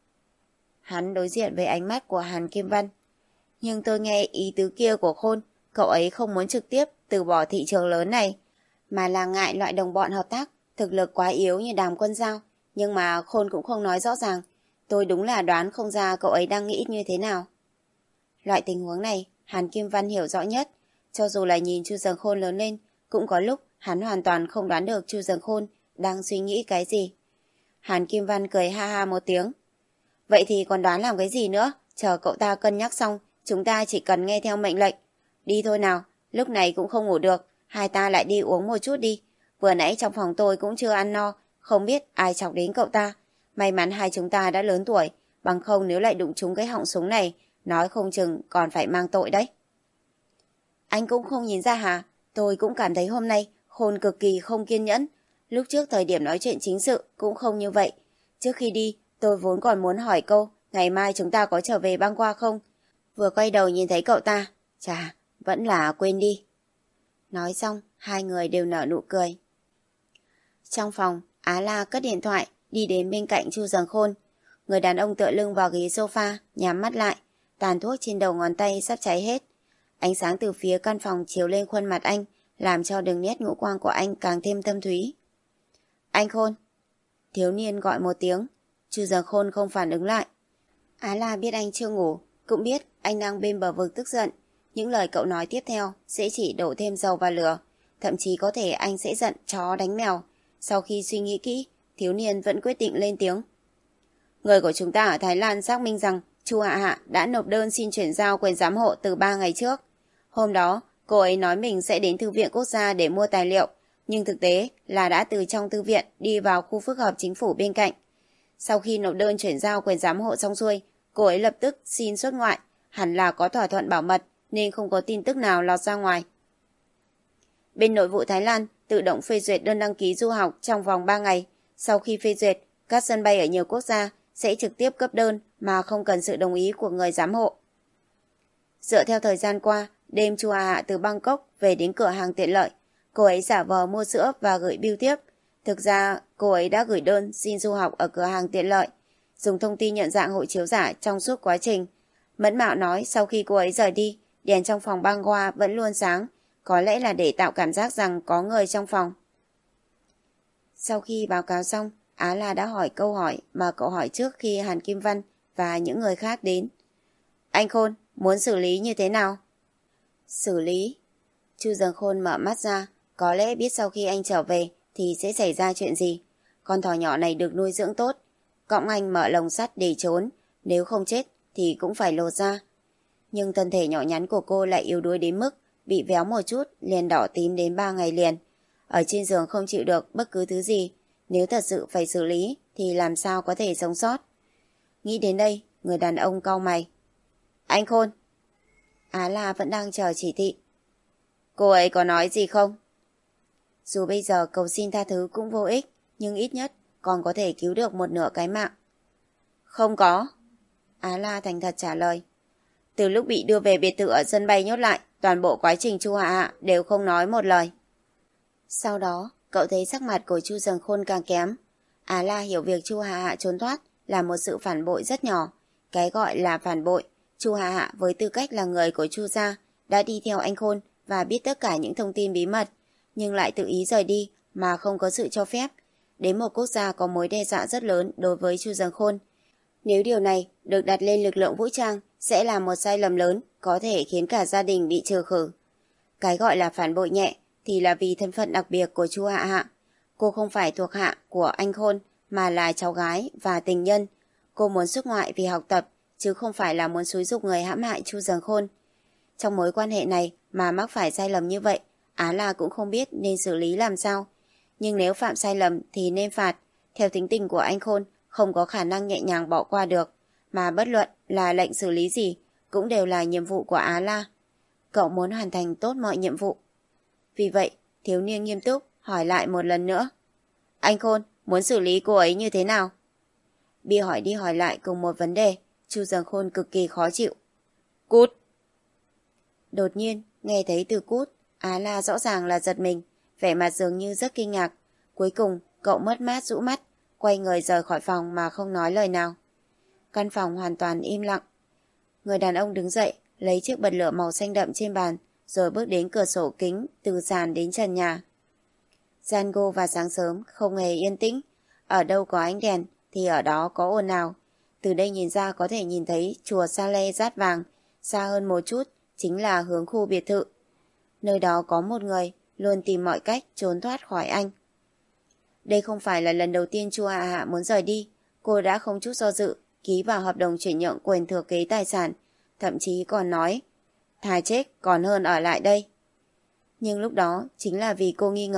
Hắn đối diện với ánh mắt của Hàn Kim Văn. Nhưng tôi nghe ý tứ kia của Khôn, cậu ấy không muốn trực tiếp từ bỏ thị trường lớn này, mà là ngại loại đồng bọn hợp tác, thực lực quá yếu như Đàm Quân Dao. Nhưng mà Khôn cũng không nói rõ ràng. Tôi đúng là đoán không ra cậu ấy đang nghĩ như thế nào. Loại tình huống này, Hàn Kim Văn hiểu rõ nhất. Cho dù là nhìn Chu Dần Khôn lớn lên, cũng có lúc hắn hoàn toàn không đoán được Chu Dần Khôn đang suy nghĩ cái gì. Hàn Kim Văn cười ha ha một tiếng. Vậy thì còn đoán làm cái gì nữa? Chờ cậu ta cân nhắc xong, chúng ta chỉ cần nghe theo mệnh lệnh. Đi thôi nào, lúc này cũng không ngủ được, hai ta lại đi uống một chút đi. Vừa nãy trong phòng tôi cũng chưa ăn no, không biết ai chọc đến cậu ta. May mắn hai chúng ta đã lớn tuổi, bằng không nếu lại đụng trúng cái họng súng này, nói không chừng còn phải mang tội đấy. Anh cũng không nhìn ra hả? Tôi cũng cảm thấy hôm nay Khôn cực kỳ không kiên nhẫn. Lúc trước thời điểm nói chuyện chính sự cũng không như vậy. Trước khi đi, tôi vốn còn muốn hỏi câu, ngày mai chúng ta có trở về băng qua không? Vừa quay đầu nhìn thấy cậu ta, chà, vẫn là quên đi. Nói xong, hai người đều nở nụ cười. Trong phòng, Á La cất điện thoại, đi đến bên cạnh Chu Dần Khôn. Người đàn ông tựa lưng vào ghế sofa, nhắm mắt lại, tàn thuốc trên đầu ngón tay sắp cháy hết. Ánh sáng từ phía căn phòng chiếu lên khuôn mặt anh, làm cho đường nét ngũ quan của anh càng thêm thâm thúy. Anh Khôn. Thiếu niên gọi một tiếng, Chu Dần Khôn không phản ứng lại. Á La biết anh chưa ngủ, cũng biết anh đang bên bờ vực tức giận. Những lời cậu nói tiếp theo sẽ chỉ đổ thêm dầu vào lửa, thậm chí có thể anh sẽ giận chó đánh mèo. Sau khi suy nghĩ kỹ, thiếu niên vẫn quyết định lên tiếng. Người của chúng ta ở Thái Lan xác minh rằng Chu Hạ Hạ đã nộp đơn xin chuyển giao quyền giám hộ từ ba ngày trước. Hôm đó, cô ấy nói mình sẽ đến Thư viện Quốc gia để mua tài liệu, nhưng thực tế là đã từ trong thư viện đi vào khu phức hợp chính phủ bên cạnh. Sau khi nộp đơn chuyển giao quyền giám hộ xong xuôi, cô ấy lập tức xin xuất ngoại, hẳn là có thỏa thuận bảo mật nên không có tin tức nào lọt ra ngoài. Bên nội vụ Thái Lan tự động phê duyệt đơn đăng ký du học trong vòng ba ngày. Sau khi phê duyệt, các sân bay ở nhiều quốc gia sẽ trực tiếp cấp đơn mà không cần sự đồng ý của người giám hộ. Dựa theo thời gian qua, đêm Chu Hạ Hạ từ Bangkok về đến cửa hàng tiện lợi. Cô ấy giả vờ mua sữa và gửi bưu tiếp. Thực ra, cô ấy đã gửi đơn xin du học ở cửa hàng tiện lợi, dùng thông tin nhận dạng hộ chiếu giả trong suốt quá trình. Mẫn Mạo nói sau khi cô ấy rời đi, đèn trong phòng băng hoa vẫn luôn sáng, có lẽ là để tạo cảm giác rằng có người trong phòng. Sau khi báo cáo xong, Á La đã hỏi câu hỏi mà cậu hỏi trước khi Hàn Kim Văn và những người khác đến. Anh Khôn, muốn xử lý như thế nào? Xử lý? Chu Dần Khôn mở mắt ra, có lẽ biết sau khi anh trở về thì sẽ xảy ra chuyện gì. Con thỏ nhỏ này được nuôi dưỡng tốt, cõng anh mở lồng sắt để trốn, nếu không chết thì cũng phải lột ra. Nhưng thân thể nhỏ nhắn của cô lại yếu đuối đến mức bị véo một chút liền đỏ tím đến ba ngày liền. Ở trên giường không chịu được bất cứ thứ gì, nếu thật sự phải xử lý thì làm sao có thể sống sót. Nghĩ đến đây, người đàn ông cau mày. Anh Khôn. Á La vẫn đang chờ chỉ thị. Cô ấy có nói gì không? Dù bây giờ cầu xin tha thứ cũng vô ích, nhưng ít nhất còn có thể cứu được một nửa cái mạng. Không có. Á La thành thật trả lời. Từ lúc bị đưa về biệt thự ở sân bay nhốt lại, toàn bộ quá trình Chu Hạ Hạ đều không nói một lời. Sau đó, cậu thấy sắc mặt của Chu Dần Khôn càng kém. Á La hiểu việc Chu Hạ Hạ trốn thoát là một sự phản bội rất nhỏ. Cái gọi là phản bội, Chu Hạ Hạ với tư cách là người của Chu gia đã đi theo anh Khôn và biết tất cả những thông tin bí mật, nhưng lại tự ý rời đi mà không có sự cho phép, đến một quốc gia có mối đe dọa rất lớn đối với Chu Dần Khôn. Nếu điều này được đặt lên lực lượng vũ trang, sẽ là một sai lầm lớn, có thể khiến cả gia đình bị trừ khử. Cái gọi là phản bội nhẹ thì là vì thân phận đặc biệt của Chu Hạ Hạ. Cô không phải thuộc hạ của anh Khôn, mà là cháu gái và tình nhân. Cô muốn xuất ngoại vì học tập, chứ không phải là muốn xúi giục người hãm hại Chu Dần Khôn. Trong mối quan hệ này mà mắc phải sai lầm như vậy, Á La cũng không biết nên xử lý làm sao. Nhưng nếu phạm sai lầm thì nên phạt. Theo tính tình của anh Khôn, không có khả năng nhẹ nhàng bỏ qua được, mà bất luận là lệnh xử lý gì cũng đều là nhiệm vụ của Á La. Cậu muốn hoàn thành tốt mọi nhiệm vụ. Vì vậy, thiếu niên nghiêm túc hỏi lại một lần nữa. Anh Khôn, muốn xử lý cô ấy như thế nào? Bị hỏi đi hỏi lại cùng một vấn đề, Chu Dần Khôn cực kỳ khó chịu. Cút! Đột nhiên, nghe thấy từ cút, Á La rõ ràng là giật mình, vẻ mặt dường như rất kinh ngạc. Cuối cùng, cậu mất mát rũ mắt, quay người rời khỏi phòng mà không nói lời nào. Căn phòng hoàn toàn im lặng. Người đàn ông đứng dậy, lấy chiếc bật lửa màu xanh đậm trên bàn, rồi bước đến cửa sổ kính từ sàn đến trần nhà. Gian gô và sáng sớm không hề yên tĩnh. Ở đâu có ánh đèn thì ở đó có ồn ào. Từ đây nhìn ra có thể nhìn thấy chùa Sa Lê Dát Vàng, xa hơn một chút chính là hướng khu biệt thự. Nơi đó có một người luôn tìm mọi cách trốn thoát khỏi anh. Đây không phải là lần đầu tiên Chu Hạ Hạ muốn rời đi. Cô đã không chút do dự ký vào hợp đồng chuyển nhượng quyền thừa kế tài sản, thậm chí còn nói thà chết còn hơn ở lại đây. Nhưng lúc đó chính là vì cô nghi ngờ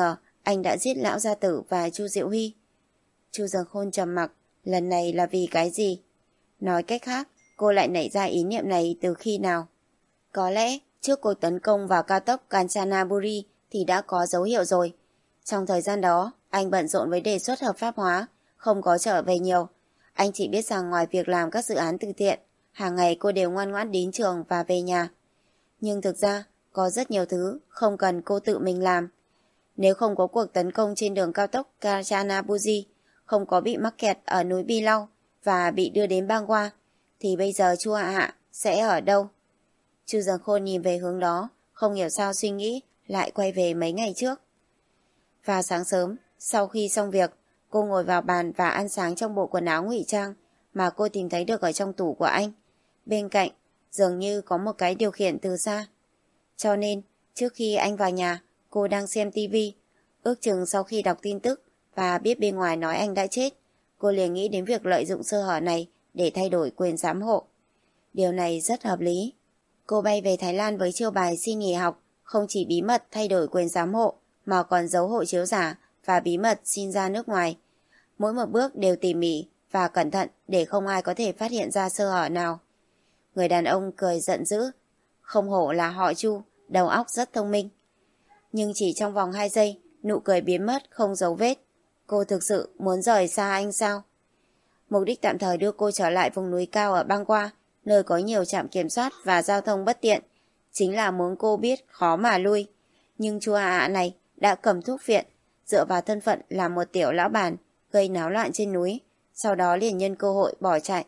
anh đã giết lão gia tử và Chu Diệu Huy. Chu Dần Khôn trầm mặc, lần này là vì cái gì? Nói cách khác, cô lại nảy ra ý niệm này từ khi nào? Có lẽ trước cuộc tấn công vào cao tốc Kanchanaburi thì đã có dấu hiệu rồi. Trong thời gian đó, anh bận rộn với đề xuất hợp pháp hóa, không có trở về nhiều. Anh chỉ biết rằng ngoài việc làm các dự án từ thiện, hàng ngày cô đều ngoan ngoãn đến trường và về nhà. Nhưng thực ra, có rất nhiều thứ không cần cô tự mình làm. Nếu không có cuộc tấn công trên đường cao tốc Kanchanaburi, không có bị mắc kẹt ở núi Bi Lau và bị đưa đến Bangwa, thì bây giờ Chu Hạ Hạ sẽ ở đâu? Chu Dần Khôn nhìn về hướng đó, không hiểu sao suy nghĩ lại quay về mấy ngày trước. Vào sáng sớm, sau khi xong việc, cô ngồi vào bàn và ăn sáng trong bộ quần áo ngụy trang mà cô tìm thấy được ở trong tủ của anh. Bên cạnh, dường như có một cái điều khiển từ xa. Cho nên, trước khi anh vào nhà, cô đang xem tivi. Ước chừng sau khi đọc tin tức và biết bên ngoài nói anh đã chết, cô liền nghĩ đến việc lợi dụng sơ hở này để thay đổi quyền giám hộ. Điều này rất hợp lý. Cô bay về Thái Lan với chiêu bài xin nghỉ học, không chỉ bí mật thay đổi quyền giám hộ, mà còn giấu hộ chiếu giả và bí mật xin ra nước ngoài. Mỗi một bước đều tỉ mỉ và cẩn thận để không ai có thể phát hiện ra sơ hở nào. Người đàn ông cười giận dữ. Không hổ là họ Chu, đầu óc rất thông minh. Nhưng chỉ trong vòng hai giây, nụ cười biến mất không dấu vết. Cô thực sự muốn rời xa anh sao? Mục đích tạm thời đưa cô trở lại vùng núi cao ở Bangwa, nơi có nhiều trạm kiểm soát và giao thông bất tiện, chính là muốn cô biết khó mà lui. Nhưng Chu Hạ Hạ này đã cầm thuốc viện, dựa vào thân phận là một tiểu lão bản, gây náo loạn trên núi, sau đó liền nhân cơ hội bỏ chạy.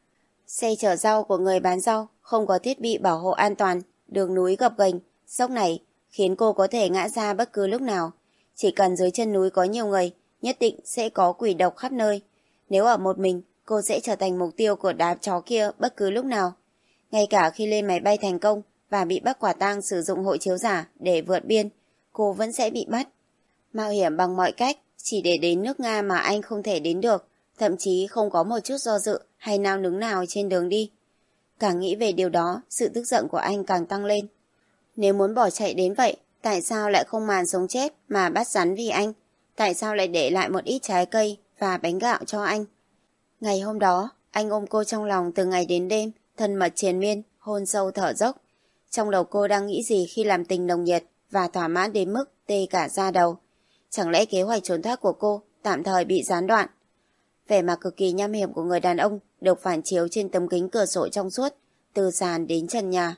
Xe chở rau của người bán rau không có thiết bị bảo hộ an toàn, đường núi gập ghềnh, dốc này khiến cô có thể ngã ra bất cứ lúc nào. Chỉ cần dưới chân núi có nhiều người, nhất định sẽ có quỷ độc khắp nơi. Nếu ở một mình, cô sẽ trở thành mục tiêu của đám chó kia bất cứ lúc nào. Ngay cả khi lên máy bay thành công và bị bắt quả tang sử dụng hộ chiếu giả để vượt biên, cô vẫn sẽ bị bắt. Mạo hiểm bằng mọi cách chỉ để đến nước Nga mà anh không thể đến được, thậm chí không có một chút do dự hay nao núng nào trên đường đi. Càng nghĩ về điều đó, sự tức giận của anh càng tăng lên. Nếu muốn bỏ chạy đến vậy, tại sao lại không màn sống chết mà bắt rắn vì anh? Tại sao lại để lại một ít trái cây và bánh gạo cho anh? Ngày hôm đó, anh ôm cô trong lòng từ ngày đến đêm, thân mật triền miên, hôn sâu thở dốc. Trong đầu cô đang nghĩ gì khi làm tình nồng nhiệt và thỏa mãn đến mức tê cả da đầu? Chẳng lẽ kế hoạch trốn thoát của cô tạm thời bị gián đoạn? Vẻ mặt cực kỳ nham hiểm của người đàn ông được phản chiếu trên tấm kính cửa sổ trong suốt, từ sàn đến trần nhà.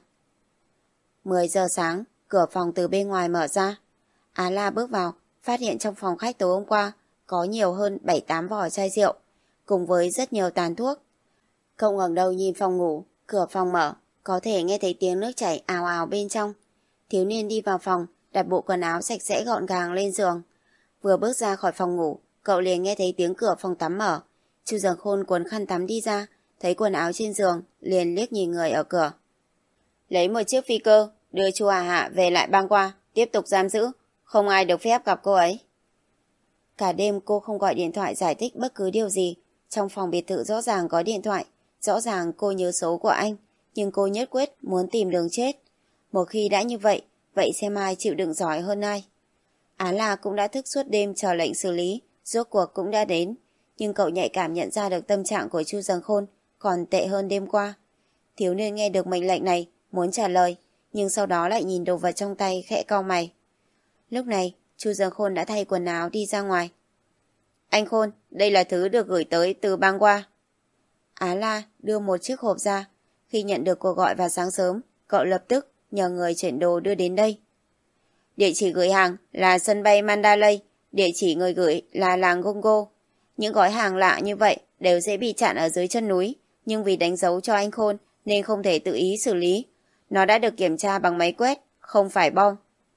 mười giờ sáng, cửa phòng từ bên ngoài mở ra. Á La bước vào, phát hiện trong phòng khách tối hôm qua có nhiều hơn bảy tám vỏ chai rượu, cùng với rất nhiều tàn thuốc. Cậu ngẩng đầu nhìn phòng ngủ, cửa phòng mở, có thể nghe thấy tiếng nước chảy ào ào bên trong. Thiếu niên đi vào phòng, đặt bộ quần áo sạch sẽ gọn gàng lên giường. Vừa bước ra khỏi phòng ngủ, cậu liền nghe thấy tiếng cửa phòng tắm mở. Chu Dần Khôn cuốn khăn tắm đi ra, thấy quần áo trên giường, liền liếc nhìn người ở cửa. Lấy một chiếc phi cơ, đưa Chu Hạ Hạ về lại Bangwa, tiếp tục giam giữ, không ai được phép gặp cô ấy. Cả đêm cô không gọi điện thoại giải thích bất cứ điều gì. Trong phòng biệt thự rõ ràng có điện thoại, rõ ràng cô nhớ số của anh, nhưng cô nhất quyết muốn tìm đường chết. Một khi đã như vậy, vậy xem ai chịu đựng giỏi hơn ai. Á La cũng đã thức suốt đêm chờ lệnh xử lý, rốt cuộc cũng đã đến. Nhưng cậu nhạy cảm nhận ra được tâm trạng của Chu Dần Khôn còn tệ hơn đêm qua. Thiếu niên nghe được mệnh lệnh này, muốn trả lời, nhưng sau đó lại nhìn đồ vật trong tay khẽ cau mày. Lúc này, Chu Dần Khôn đã thay quần áo đi ra ngoài. Anh Khôn, đây là thứ được gửi tới từ Bangwa. Á La đưa một chiếc hộp ra. Khi nhận được cuộc gọi vào sáng sớm, cậu lập tức nhờ người chuyển đồ đưa đến đây. Địa chỉ gửi hàng là sân bay Mandalay, địa chỉ người gửi là làng Gongo. Những gói hàng lạ như vậy đều sẽ bị chặn ở dưới chân núi, nhưng vì đánh dấu cho anh Khôn nên không thể tự ý xử lý. Nó đã được kiểm tra bằng máy quét, không phải bom.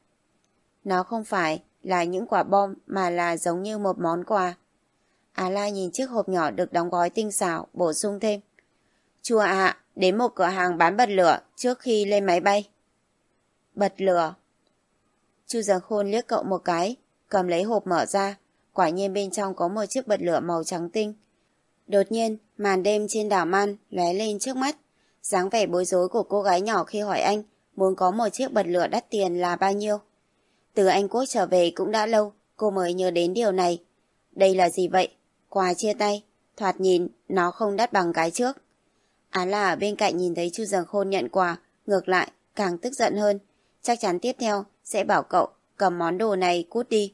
Nó không phải là những quả bom mà là giống như một món quà. Á La nhìn chiếc hộp nhỏ được đóng gói tinh xảo, bổ sung thêm. Chu Hạ Hạ đến một cửa hàng bán bật lửa trước khi lên máy bay. Bật lửa. Chu Dần Khôn liếc cậu một cái, cầm lấy hộp mở ra. Quả nhiên bên trong có một chiếc bật lửa màu trắng tinh. Đột nhiên, màn đêm trên đảo Man lóe lên trước mắt. Dáng vẻ bối rối của cô gái nhỏ khi hỏi anh muốn có một chiếc bật lửa đắt tiền là bao nhiêu. Từ Anh Quốc trở về cũng đã lâu, cô mới nhớ đến điều này. Đây là gì vậy? Quà chia tay, thoạt nhìn nó không đắt bằng cái trước. Á La ở bên cạnh nhìn thấy Chu Dần Khôn nhận quà, ngược lại càng tức giận hơn. Chắc chắn tiếp theo sẽ bảo cậu cầm món đồ này cút đi.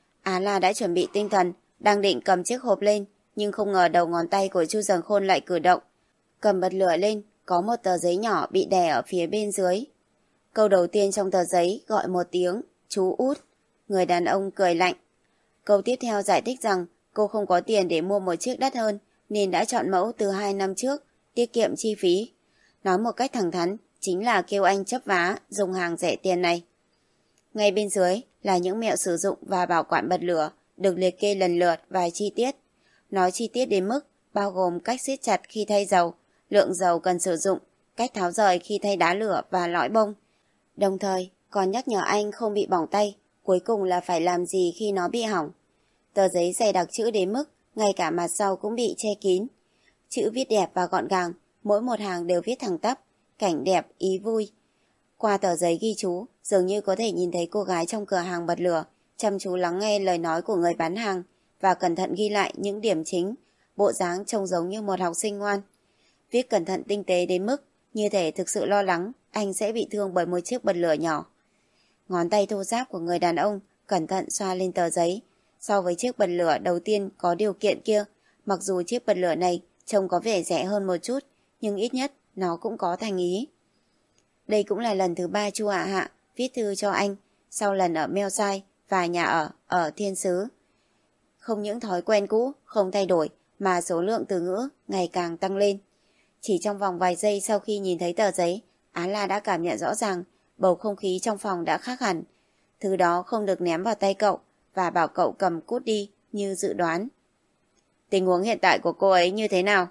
Á La đã chuẩn bị tinh thần, đang định cầm chiếc hộp lên, nhưng không ngờ đầu ngón tay của Chu Dần Khôn lại cử động. Cầm bật lửa lên, có một tờ giấy nhỏ bị đè ở phía bên dưới. Câu đầu tiên trong tờ giấy gọi một tiếng, chú út. Người đàn ông cười lạnh. Câu tiếp theo giải thích rằng cô không có tiền để mua một chiếc đắt hơn, nên đã chọn mẫu từ hai năm trước, tiết kiệm chi phí. Nói một cách thẳng thắn, chính là kêu anh chấp vá dùng hàng rẻ tiền này. Ngay bên dưới là những mẹo sử dụng và bảo quản bật lửa, được liệt kê lần lượt vài chi tiết. Nói chi tiết đến mức bao gồm cách siết chặt khi thay dầu, lượng dầu cần sử dụng, cách tháo rời khi thay đá lửa và lõi bông. Đồng thời còn nhắc nhở anh không bị bỏng tay, cuối cùng là phải làm gì khi nó bị hỏng. Tờ giấy dày đặc chữ đến mức ngay cả mặt sau cũng bị che kín. Chữ viết đẹp và gọn gàng, mỗi một hàng đều viết thẳng tắp, cảnh đẹp, ý vui. Qua tờ giấy ghi chú, dường như có thể nhìn thấy cô gái trong cửa hàng bật lửa, chăm chú lắng nghe lời nói của người bán hàng và cẩn thận ghi lại những điểm chính, bộ dáng trông giống như một học sinh ngoan. Viết cẩn thận tinh tế đến mức như thể thực sự lo lắng anh sẽ bị thương bởi một chiếc bật lửa nhỏ. Ngón tay thô ráp của người đàn ông cẩn thận xoa lên tờ giấy. So với chiếc bật lửa đầu tiên có điều kiện kia, mặc dù chiếc bật lửa này trông có vẻ rẻ hơn một chút, nhưng ít nhất nó cũng có thành ý. Đây cũng là lần thứ ba Chu Hạ Hạ viết thư cho anh, sau lần ở Melsai và nhà ở ở Thiên Sứ. Không những thói quen cũ không thay đổi, mà số lượng từ ngữ ngày càng tăng lên. Chỉ trong vòng vài giây sau khi nhìn thấy tờ giấy, Á La đã cảm nhận rõ ràng bầu không khí trong phòng đã khác hẳn. Thứ đó không được ném vào tay cậu và bảo cậu cầm cút đi như dự đoán. Tình huống hiện tại của cô ấy như thế nào?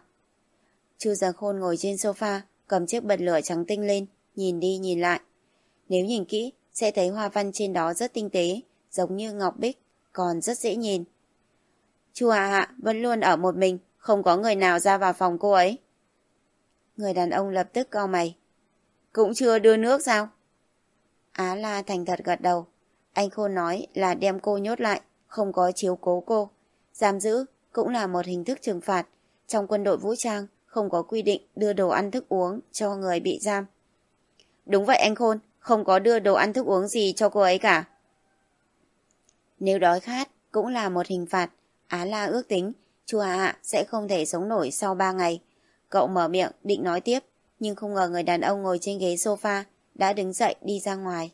Chu Dần Khôn ngồi trên sofa, cầm chiếc bật lửa trắng tinh lên, nhìn đi nhìn lại. Nếu nhìn kỹ, sẽ thấy hoa văn trên đó rất tinh tế, giống như ngọc bích, còn rất dễ nhìn. Chu Hạ Hạ vẫn luôn ở một mình, không có người nào ra vào phòng cô ấy. Người đàn ông lập tức cau mày. Cũng chưa đưa nước sao? Á La thành thật gật đầu. Anh Khôn nói là đem cô nhốt lại, không có chiếu cố cô. Giam giữ cũng là một hình thức trừng phạt. Trong quân đội vũ trang không có quy định đưa đồ ăn thức uống cho người bị giam. Đúng vậy anh Khôn, không có đưa đồ ăn thức uống gì cho cô ấy cả. Nếu đói khát cũng là một hình phạt. Á La ước tính Chu Hạ Hạ sẽ không thể sống nổi sau ba ngày. Cậu mở miệng định nói tiếp, nhưng không ngờ người đàn ông ngồi trên ghế sofa đã đứng dậy đi ra ngoài.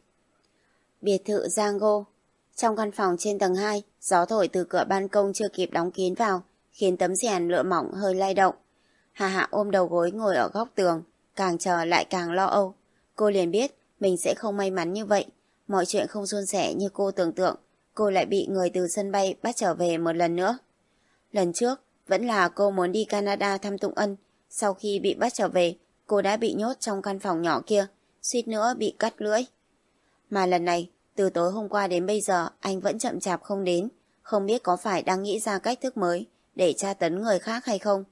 Biệt thự Django. Trong căn phòng trên tầng hai, gió thổi từ cửa ban công chưa kịp đóng kín vào, khiến tấm rèn lụa mỏng hơi lay động. Hạ Hạ ôm đầu gối ngồi ở góc tường, càng chờ lại càng lo âu. Cô liền biết mình sẽ không may mắn như vậy. Mọi chuyện không suôn sẻ như cô tưởng tượng, cô lại bị người từ sân bay bắt trở về một lần nữa. Lần trước, vẫn là cô muốn đi Canada thăm Tụng Ân. Sau khi bị bắt trở về, cô đã bị nhốt trong căn phòng nhỏ kia, suýt nữa bị cắt lưỡi. Mà lần này, từ tối hôm qua đến bây giờ anh vẫn chậm chạp không đến, không biết có phải đang nghĩ ra cách thức mới để tra tấn người khác hay không.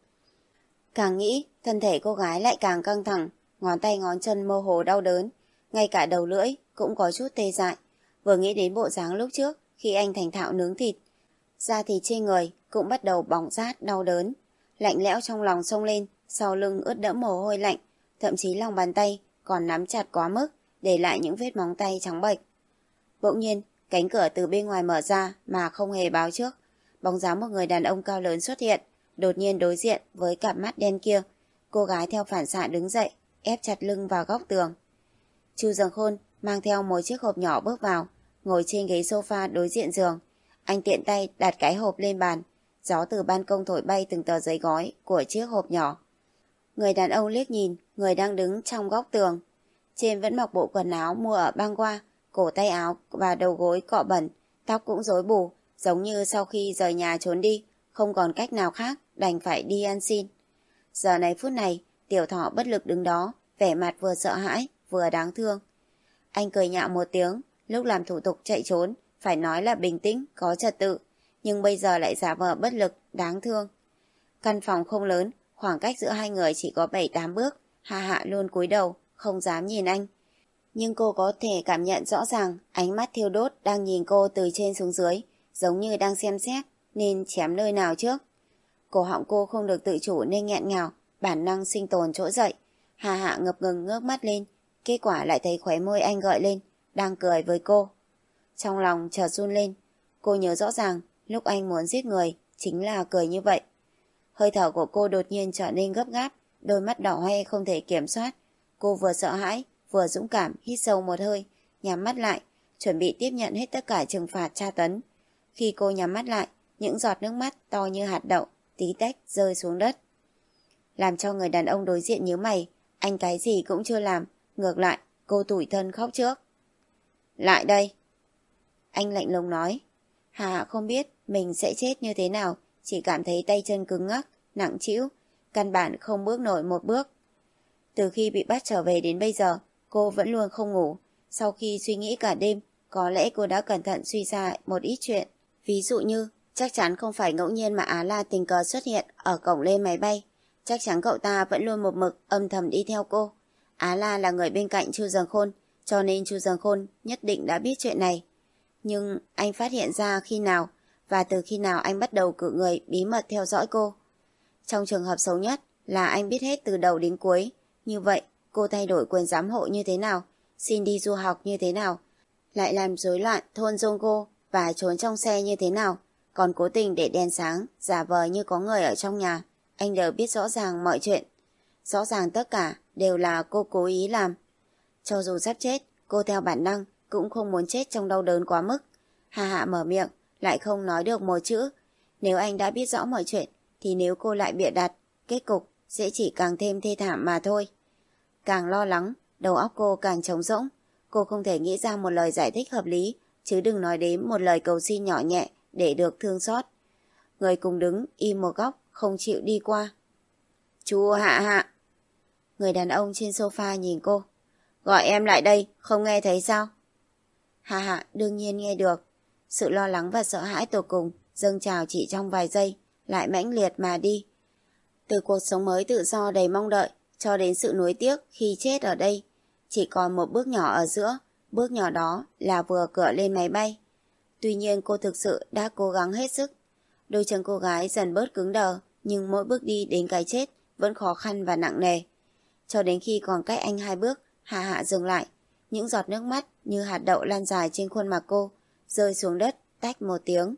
Càng nghĩ, thân thể cô gái lại càng căng thẳng, ngón tay ngón chân mơ hồ đau đớn, ngay cả đầu lưỡi cũng có chút tê dại. Vừa nghĩ đến bộ dáng lúc trước khi anh thành thạo nướng thịt, da thịt trên người cũng bắt đầu bỏng rát đau đớn. Lạnh lẽo trong lòng xông lên, sau lưng ướt đẫm mồ hôi lạnh, thậm chí lòng bàn tay còn nắm chặt quá mức, để lại những vết móng tay trắng bệch. Bỗng nhiên, cánh cửa từ bên ngoài mở ra mà không hề báo trước. Bóng dáng một người đàn ông cao lớn xuất hiện, đột nhiên đối diện với cặp mắt đen kia. Cô gái theo phản xạ đứng dậy, ép chặt lưng vào góc tường. Chu Dần Khôn mang theo một chiếc hộp nhỏ bước vào, ngồi trên ghế sofa đối diện giường. Anh tiện tay đặt cái hộp lên bàn, gió từ ban công thổi bay từng tờ giấy gói của chiếc hộp nhỏ. Người đàn ông liếc nhìn người đang đứng trong góc tường. Trên vẫn mặc bộ quần áo mua ở bang qua, cổ tay áo và đầu gối cọ bẩn, tóc cũng rối bù, giống như sau khi rời nhà trốn đi, không còn cách nào khác, đành phải đi ăn xin. Giờ này phút này, Tiểu Thọ bất lực đứng đó, vẻ mặt vừa sợ hãi, vừa đáng thương. Anh cười nhạo một tiếng, lúc làm thủ tục chạy trốn, phải nói là bình tĩnh, có trật tự, nhưng bây giờ lại giả vờ bất lực, đáng thương. Căn phòng không lớn, khoảng cách giữa hai người chỉ có bảy tám bước, Hạ Hạ luôn cúi đầu, không dám nhìn anh. Nhưng cô có thể cảm nhận rõ ràng ánh mắt thiêu đốt đang nhìn cô từ trên xuống dưới, giống như đang xem xét nên chém nơi nào trước. Cổ họng cô không được tự chủ nên nghẹn ngào, bản năng sinh tồn trỗi dậy. Hà Hạ ngập ngừng ngước mắt lên, kết quả lại thấy khóe môi anh gợi lên, đang cười với cô. Trong lòng chợt run lên, cô nhớ rõ ràng lúc anh muốn giết người chính là cười như vậy. Hơi thở của cô đột nhiên trở nên gấp gáp, đôi mắt đỏ hoe không thể kiểm soát. Cô vừa sợ hãi, vừa dũng cảm hít sâu một hơi, nhắm mắt lại, chuẩn bị tiếp nhận hết tất cả trừng phạt tra tấn. Khi cô nhắm mắt lại, những giọt nước mắt to như hạt đậu, tí tách rơi xuống đất. Làm cho người đàn ông đối diện nhíu mày, anh cái gì cũng chưa làm, ngược lại, cô tủi thân khóc trước. Lại đây. Anh lạnh lùng nói. Hà Hạ không biết mình sẽ chết như thế nào, chỉ cảm thấy tay chân cứng ngắc, nặng trĩu, căn bản không bước nổi một bước. Từ khi bị bắt trở về đến bây giờ, cô vẫn luôn không ngủ. Sau khi suy nghĩ cả đêm, có lẽ cô đã cẩn thận suy ra một ít chuyện. Ví dụ như, chắc chắn không phải ngẫu nhiên mà Á La tình cờ xuất hiện ở cổng lên máy bay. Chắc chắn cậu ta vẫn luôn một mực âm thầm đi theo cô. Á La là người bên cạnh Chu Dần Khôn, cho nên Chu Dần Khôn nhất định đã biết chuyện này. Nhưng anh phát hiện ra khi nào và từ khi nào anh bắt đầu cử người bí mật theo dõi cô. Trong trường hợp xấu nhất là anh biết hết từ đầu đến cuối. Như vậy, cô thay đổi quyền giám hộ như thế nào, xin đi du học như thế nào, lại làm rối loạn thôn Zongo và trốn trong xe như thế nào, còn cố tình để đèn sáng, giả vờ như có người ở trong nhà. Anh đều biết rõ ràng mọi chuyện. Rõ ràng tất cả đều là cô cố ý làm. Cho dù sắp chết, cô theo bản năng cũng không muốn chết trong đau đớn quá mức. Hà Hạ mở miệng, lại không nói được một chữ. Nếu anh đã biết rõ mọi chuyện, thì nếu cô lại bịa đặt, kết cục sẽ chỉ càng thêm thê thảm mà thôi. Càng lo lắng, đầu óc cô càng trống rỗng. Cô không thể nghĩ ra một lời giải thích hợp lý, chứ đừng nói đến một lời cầu xin nhỏ nhẹ để được thương xót. Người cùng đứng im một góc, không chịu đi qua. Chú Hạ Hạ. Người đàn ông trên sofa nhìn cô. Gọi em lại đây, không nghe thấy sao? Hạ Hạ đương nhiên nghe được. Sự lo lắng và sợ hãi tột cùng dâng trào chỉ trong vài giây, lại mãnh liệt mà đi. Từ cuộc sống mới tự do đầy mong đợi cho đến sự nuối tiếc khi chết ở đây, chỉ còn một bước nhỏ ở giữa. Bước nhỏ đó là vừa cửa lên máy bay. Tuy nhiên cô thực sự đã cố gắng hết sức. Đôi chân cô gái dần bớt cứng đờ, nhưng mỗi bước đi đến cái chết vẫn khó khăn và nặng nề. Cho đến khi còn cách anh hai bước, Hạ Hạ dừng lại. Những giọt nước mắt như hạt đậu lan dài trên khuôn mặt cô, rơi xuống đất tách một tiếng.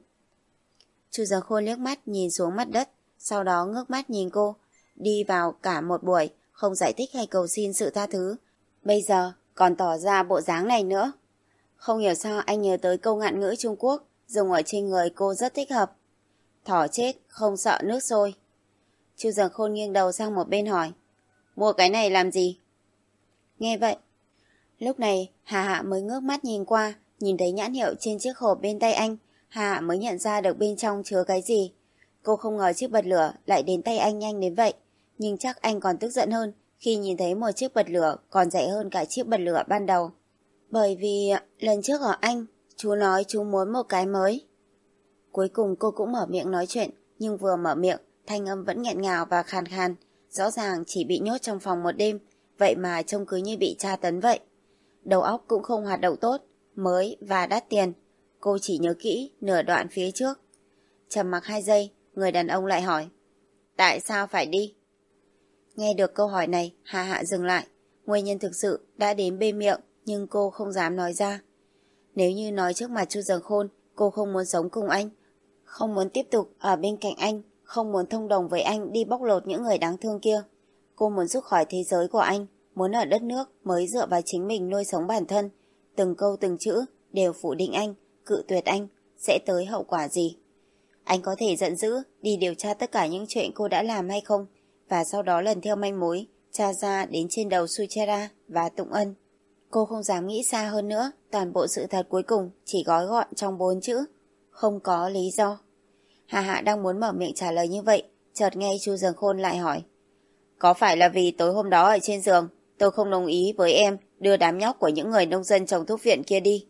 Chu Dần Khôn liếc mắt nhìn xuống mặt đất, sau đó ngước mắt nhìn cô. Đi vào cả một buổi, không giải thích hay cầu xin sự tha thứ. Bây giờ còn tỏ ra bộ dáng này nữa. Không hiểu sao anh nhớ tới câu ngạn ngữ Trung Quốc dùng ở trên người cô rất thích hợp. Thỏ chết không sợ nước sôi. Chu Dần Khôn nghiêng đầu sang một bên hỏi. Mua cái này làm gì? Nghe vậy, lúc này Hà Hạ mới ngước mắt nhìn qua, nhìn thấy nhãn hiệu trên chiếc hộp bên tay anh. Hà Hạ mới nhận ra được bên trong chứa cái gì. Cô không ngờ chiếc bật lửa lại đến tay anh nhanh đến vậy. Nhưng chắc anh còn tức giận hơn khi nhìn thấy một chiếc bật lửa còn rẻ hơn cả chiếc bật lửa ban đầu. Bởi vì lần trước ở anh, chú nói chú muốn một cái mới. Cuối cùng cô cũng mở miệng nói chuyện, nhưng vừa mở miệng, thanh âm vẫn nghẹn ngào và khàn khàn. Rõ ràng chỉ bị nhốt trong phòng một đêm, vậy mà trông cứ như bị tra tấn vậy. Đầu óc cũng không hoạt động tốt, mới và đắt tiền. Cô chỉ nhớ kỹ nửa đoạn phía trước. Trầm mặc hai giây, người đàn ông lại hỏi. Tại sao phải đi? Nghe được câu hỏi này, Hạ Hạ dừng lại. Nguyên nhân thực sự đã đến bên miệng, nhưng cô không dám nói ra. Nếu như nói trước mặt Chu Dần Khôn, cô không muốn sống cùng anh, không muốn tiếp tục ở bên cạnh anh, không muốn thông đồng với anh đi bóc lột những người đáng thương kia. Cô muốn rút khỏi thế giới của anh, muốn ở đất nước mới dựa vào chính mình nuôi sống bản thân. Từng câu từng chữ đều phủ định anh, cự tuyệt anh, sẽ tới hậu quả gì. Anh có thể giận dữ đi điều tra tất cả những chuyện cô đã làm hay không, và sau đó lần theo manh mối tra ra đến trên đầu Suchera và Tụng Ân. Cô không dám nghĩ xa hơn nữa, toàn bộ sự thật cuối cùng chỉ gói gọn trong bốn chữ: không có lý do. Hà Hạ đang muốn mở miệng trả lời như vậy, chợt nghe Chu Dần Khôn lại hỏi. Có phải là vì tối hôm đó ở trên giường tôi không đồng ý với em đưa đám nhóc của những người nông dân trồng thuốc viện kia đi?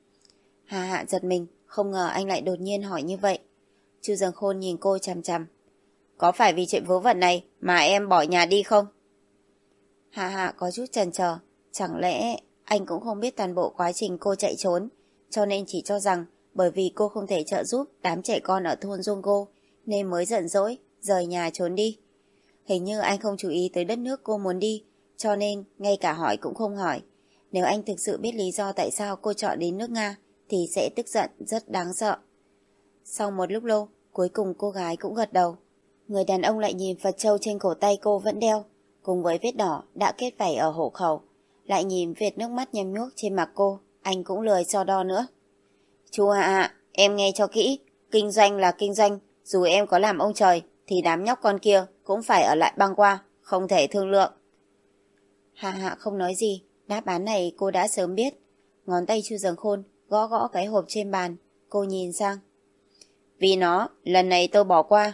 Hà Hạ giật mình, không ngờ anh lại đột nhiên hỏi như vậy. Chu Dần Khôn nhìn cô chằm chằm. Có phải vì chuyện vớ vẩn này mà em bỏ nhà đi không? Hà Hạ có chút chần chờ. Chẳng lẽ anh cũng không biết toàn bộ quá trình cô chạy trốn, cho nên chỉ cho rằng bởi vì cô không thể trợ giúp đám trẻ con ở thôn Zongo nên mới giận dỗi, rời nhà trốn đi. Hình như anh không chú ý tới đất nước cô muốn đi, cho nên ngay cả hỏi cũng không hỏi. Nếu anh thực sự biết lý do tại sao cô chọn đến nước Nga thì sẽ tức giận rất đáng sợ. Sau một lúc lâu, cuối cùng cô gái cũng gật đầu. Người đàn ông lại nhìn Phật châu trên cổ tay cô vẫn đeo, cùng với vết đỏ đã kết vảy ở hộ khẩu. Lại nhìn vệt nước mắt nhem nhuốc trên mặt cô, anh cũng lười so đo nữa. Chú Hạ Hạ, em nghe cho kỹ, kinh doanh là kinh doanh, dù em có làm ông trời thì đám nhóc con kia cũng phải ở lại băng qua, không thể thương lượng. Hạ Hạ không nói gì, đáp án này cô đã sớm biết. Ngón tay Chu Dần Khôn gõ gõ cái hộp trên bàn, cô nhìn sang. Vì nó, lần này tôi bỏ qua.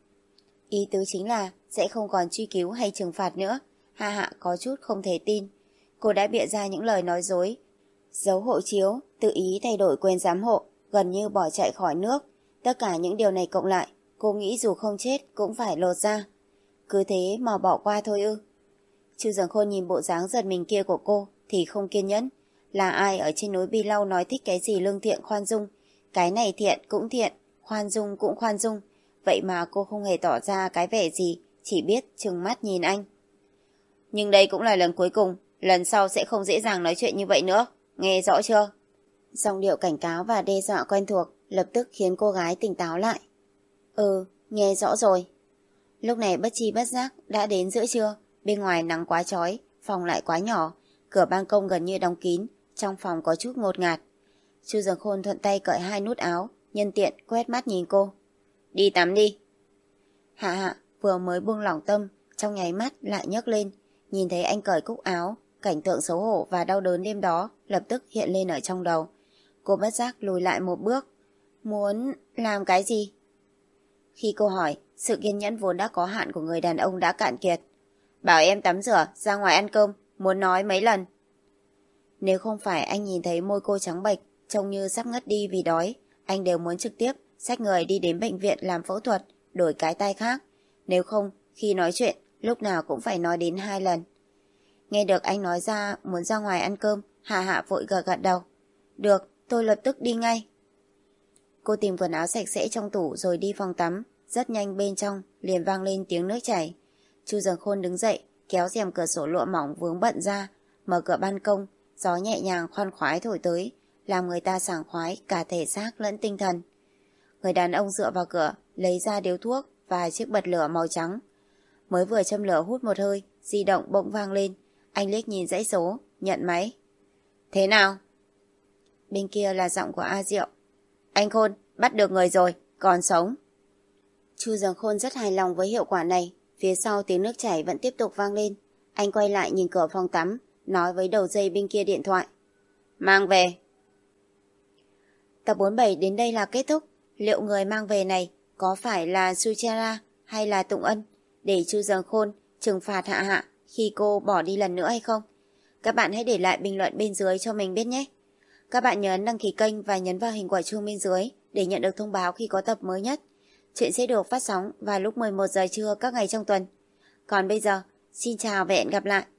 Ý tứ chính là sẽ không còn truy cứu hay trừng phạt nữa. Hạ Hạ có chút không thể tin. Cô đã bịa ra những lời nói dối, giấu hộ chiếu, tự ý thay đổi quyền giám hộ, gần như bỏ chạy khỏi nước. Tất cả những điều này cộng lại, cô nghĩ dù không chết cũng phải lột ra. Cứ thế mà bỏ qua thôi ư? Chu Dần Khôn nhìn bộ dáng giật mình kia của cô thì không kiên nhẫn. Là ai ở trên núi Bi Lau nói thích cái gì lương thiện khoan dung? Cái này thiện cũng thiện, khoan dung cũng khoan dung. Vậy mà cô không hề tỏ ra cái vẻ gì, chỉ biết trừng mắt nhìn anh. Nhưng đây cũng là lần cuối cùng, lần sau sẽ không dễ dàng nói chuyện như vậy nữa, nghe rõ chưa? Giọng điệu cảnh cáo và đe dọa quen thuộc lập tức khiến cô gái tỉnh táo lại. Ừ, nghe rõ rồi. Lúc này bất chi bất giác đã đến giữa trưa, bên ngoài nắng quá chói, phòng lại quá nhỏ, cửa ban công gần như đóng kín, trong phòng có chút ngột ngạt. Chu Dần Khôn thuận tay cởi hai nút áo, nhân tiện quét mắt nhìn cô. Đi tắm đi. Hạ Hạ vừa mới buông lỏng tâm, trong nháy mắt lại nhấc lên, nhìn thấy anh cởi cúc áo, cảnh tượng xấu hổ và đau đớn đêm đó lập tức hiện lên ở trong đầu. Cô bất giác lùi lại một bước. Muốn làm cái gì? Khi cô hỏi, sự kiên nhẫn vốn đã có hạn của người đàn ông đã cạn kiệt. Bảo em tắm rửa, ra ngoài ăn cơm, muốn nói mấy lần. Nếu không phải anh nhìn thấy môi cô trắng bệch, trông như sắp ngất đi vì đói, anh đều muốn trực tiếp xách người đi đến bệnh viện làm phẫu thuật, đổi cái tai khác. Nếu không, khi nói chuyện, lúc nào cũng phải nói đến hai lần. Nghe được anh nói ra muốn ra ngoài ăn cơm, Hạ Hạ vội gật gật đầu. Được, tôi lập tức đi ngay. Cô tìm quần áo sạch sẽ trong tủ rồi đi phòng tắm. Rất nhanh bên trong liền vang lên tiếng nước chảy. Chu Dần Khôn đứng dậy, kéo rèm cửa sổ lụa mỏng vướng bận ra, mở cửa ban công, gió nhẹ nhàng khoan khoái thổi tới, làm người ta sảng khoái cả thể xác lẫn tinh thần. Người đàn ông dựa vào cửa, lấy ra điếu thuốc và chiếc bật lửa màu trắng. Mới vừa châm lửa hút một hơi, di động bỗng vang lên. Anh liếc nhìn dãy số, nhận máy. Thế nào? Bên kia là giọng của A Diệu. Anh Khôn, bắt được người rồi, còn sống. Chu Dần Khôn rất hài lòng với hiệu quả này. Phía sau tiếng nước chảy vẫn tiếp tục vang lên. Anh quay lại nhìn cửa phòng tắm, nói với đầu dây bên kia điện thoại. Mang về. Tập bốn mươi bảy đến đây là kết thúc. Liệu người mang về này có phải là Suchera hay là Tụng Ân để Chu Dần Khôn trừng phạt Hạ Hạ khi cô bỏ đi lần nữa hay không? Các bạn hãy để lại bình luận bên dưới cho mình biết nhé. Các bạn nhớ ấn đăng ký kênh và nhấn vào hình quả chuông bên dưới để nhận được thông báo khi có tập mới nhất. Chuyện sẽ được phát sóng vào lúc mười một giờ trưa các ngày trong tuần. Còn bây giờ, xin chào và hẹn gặp lại.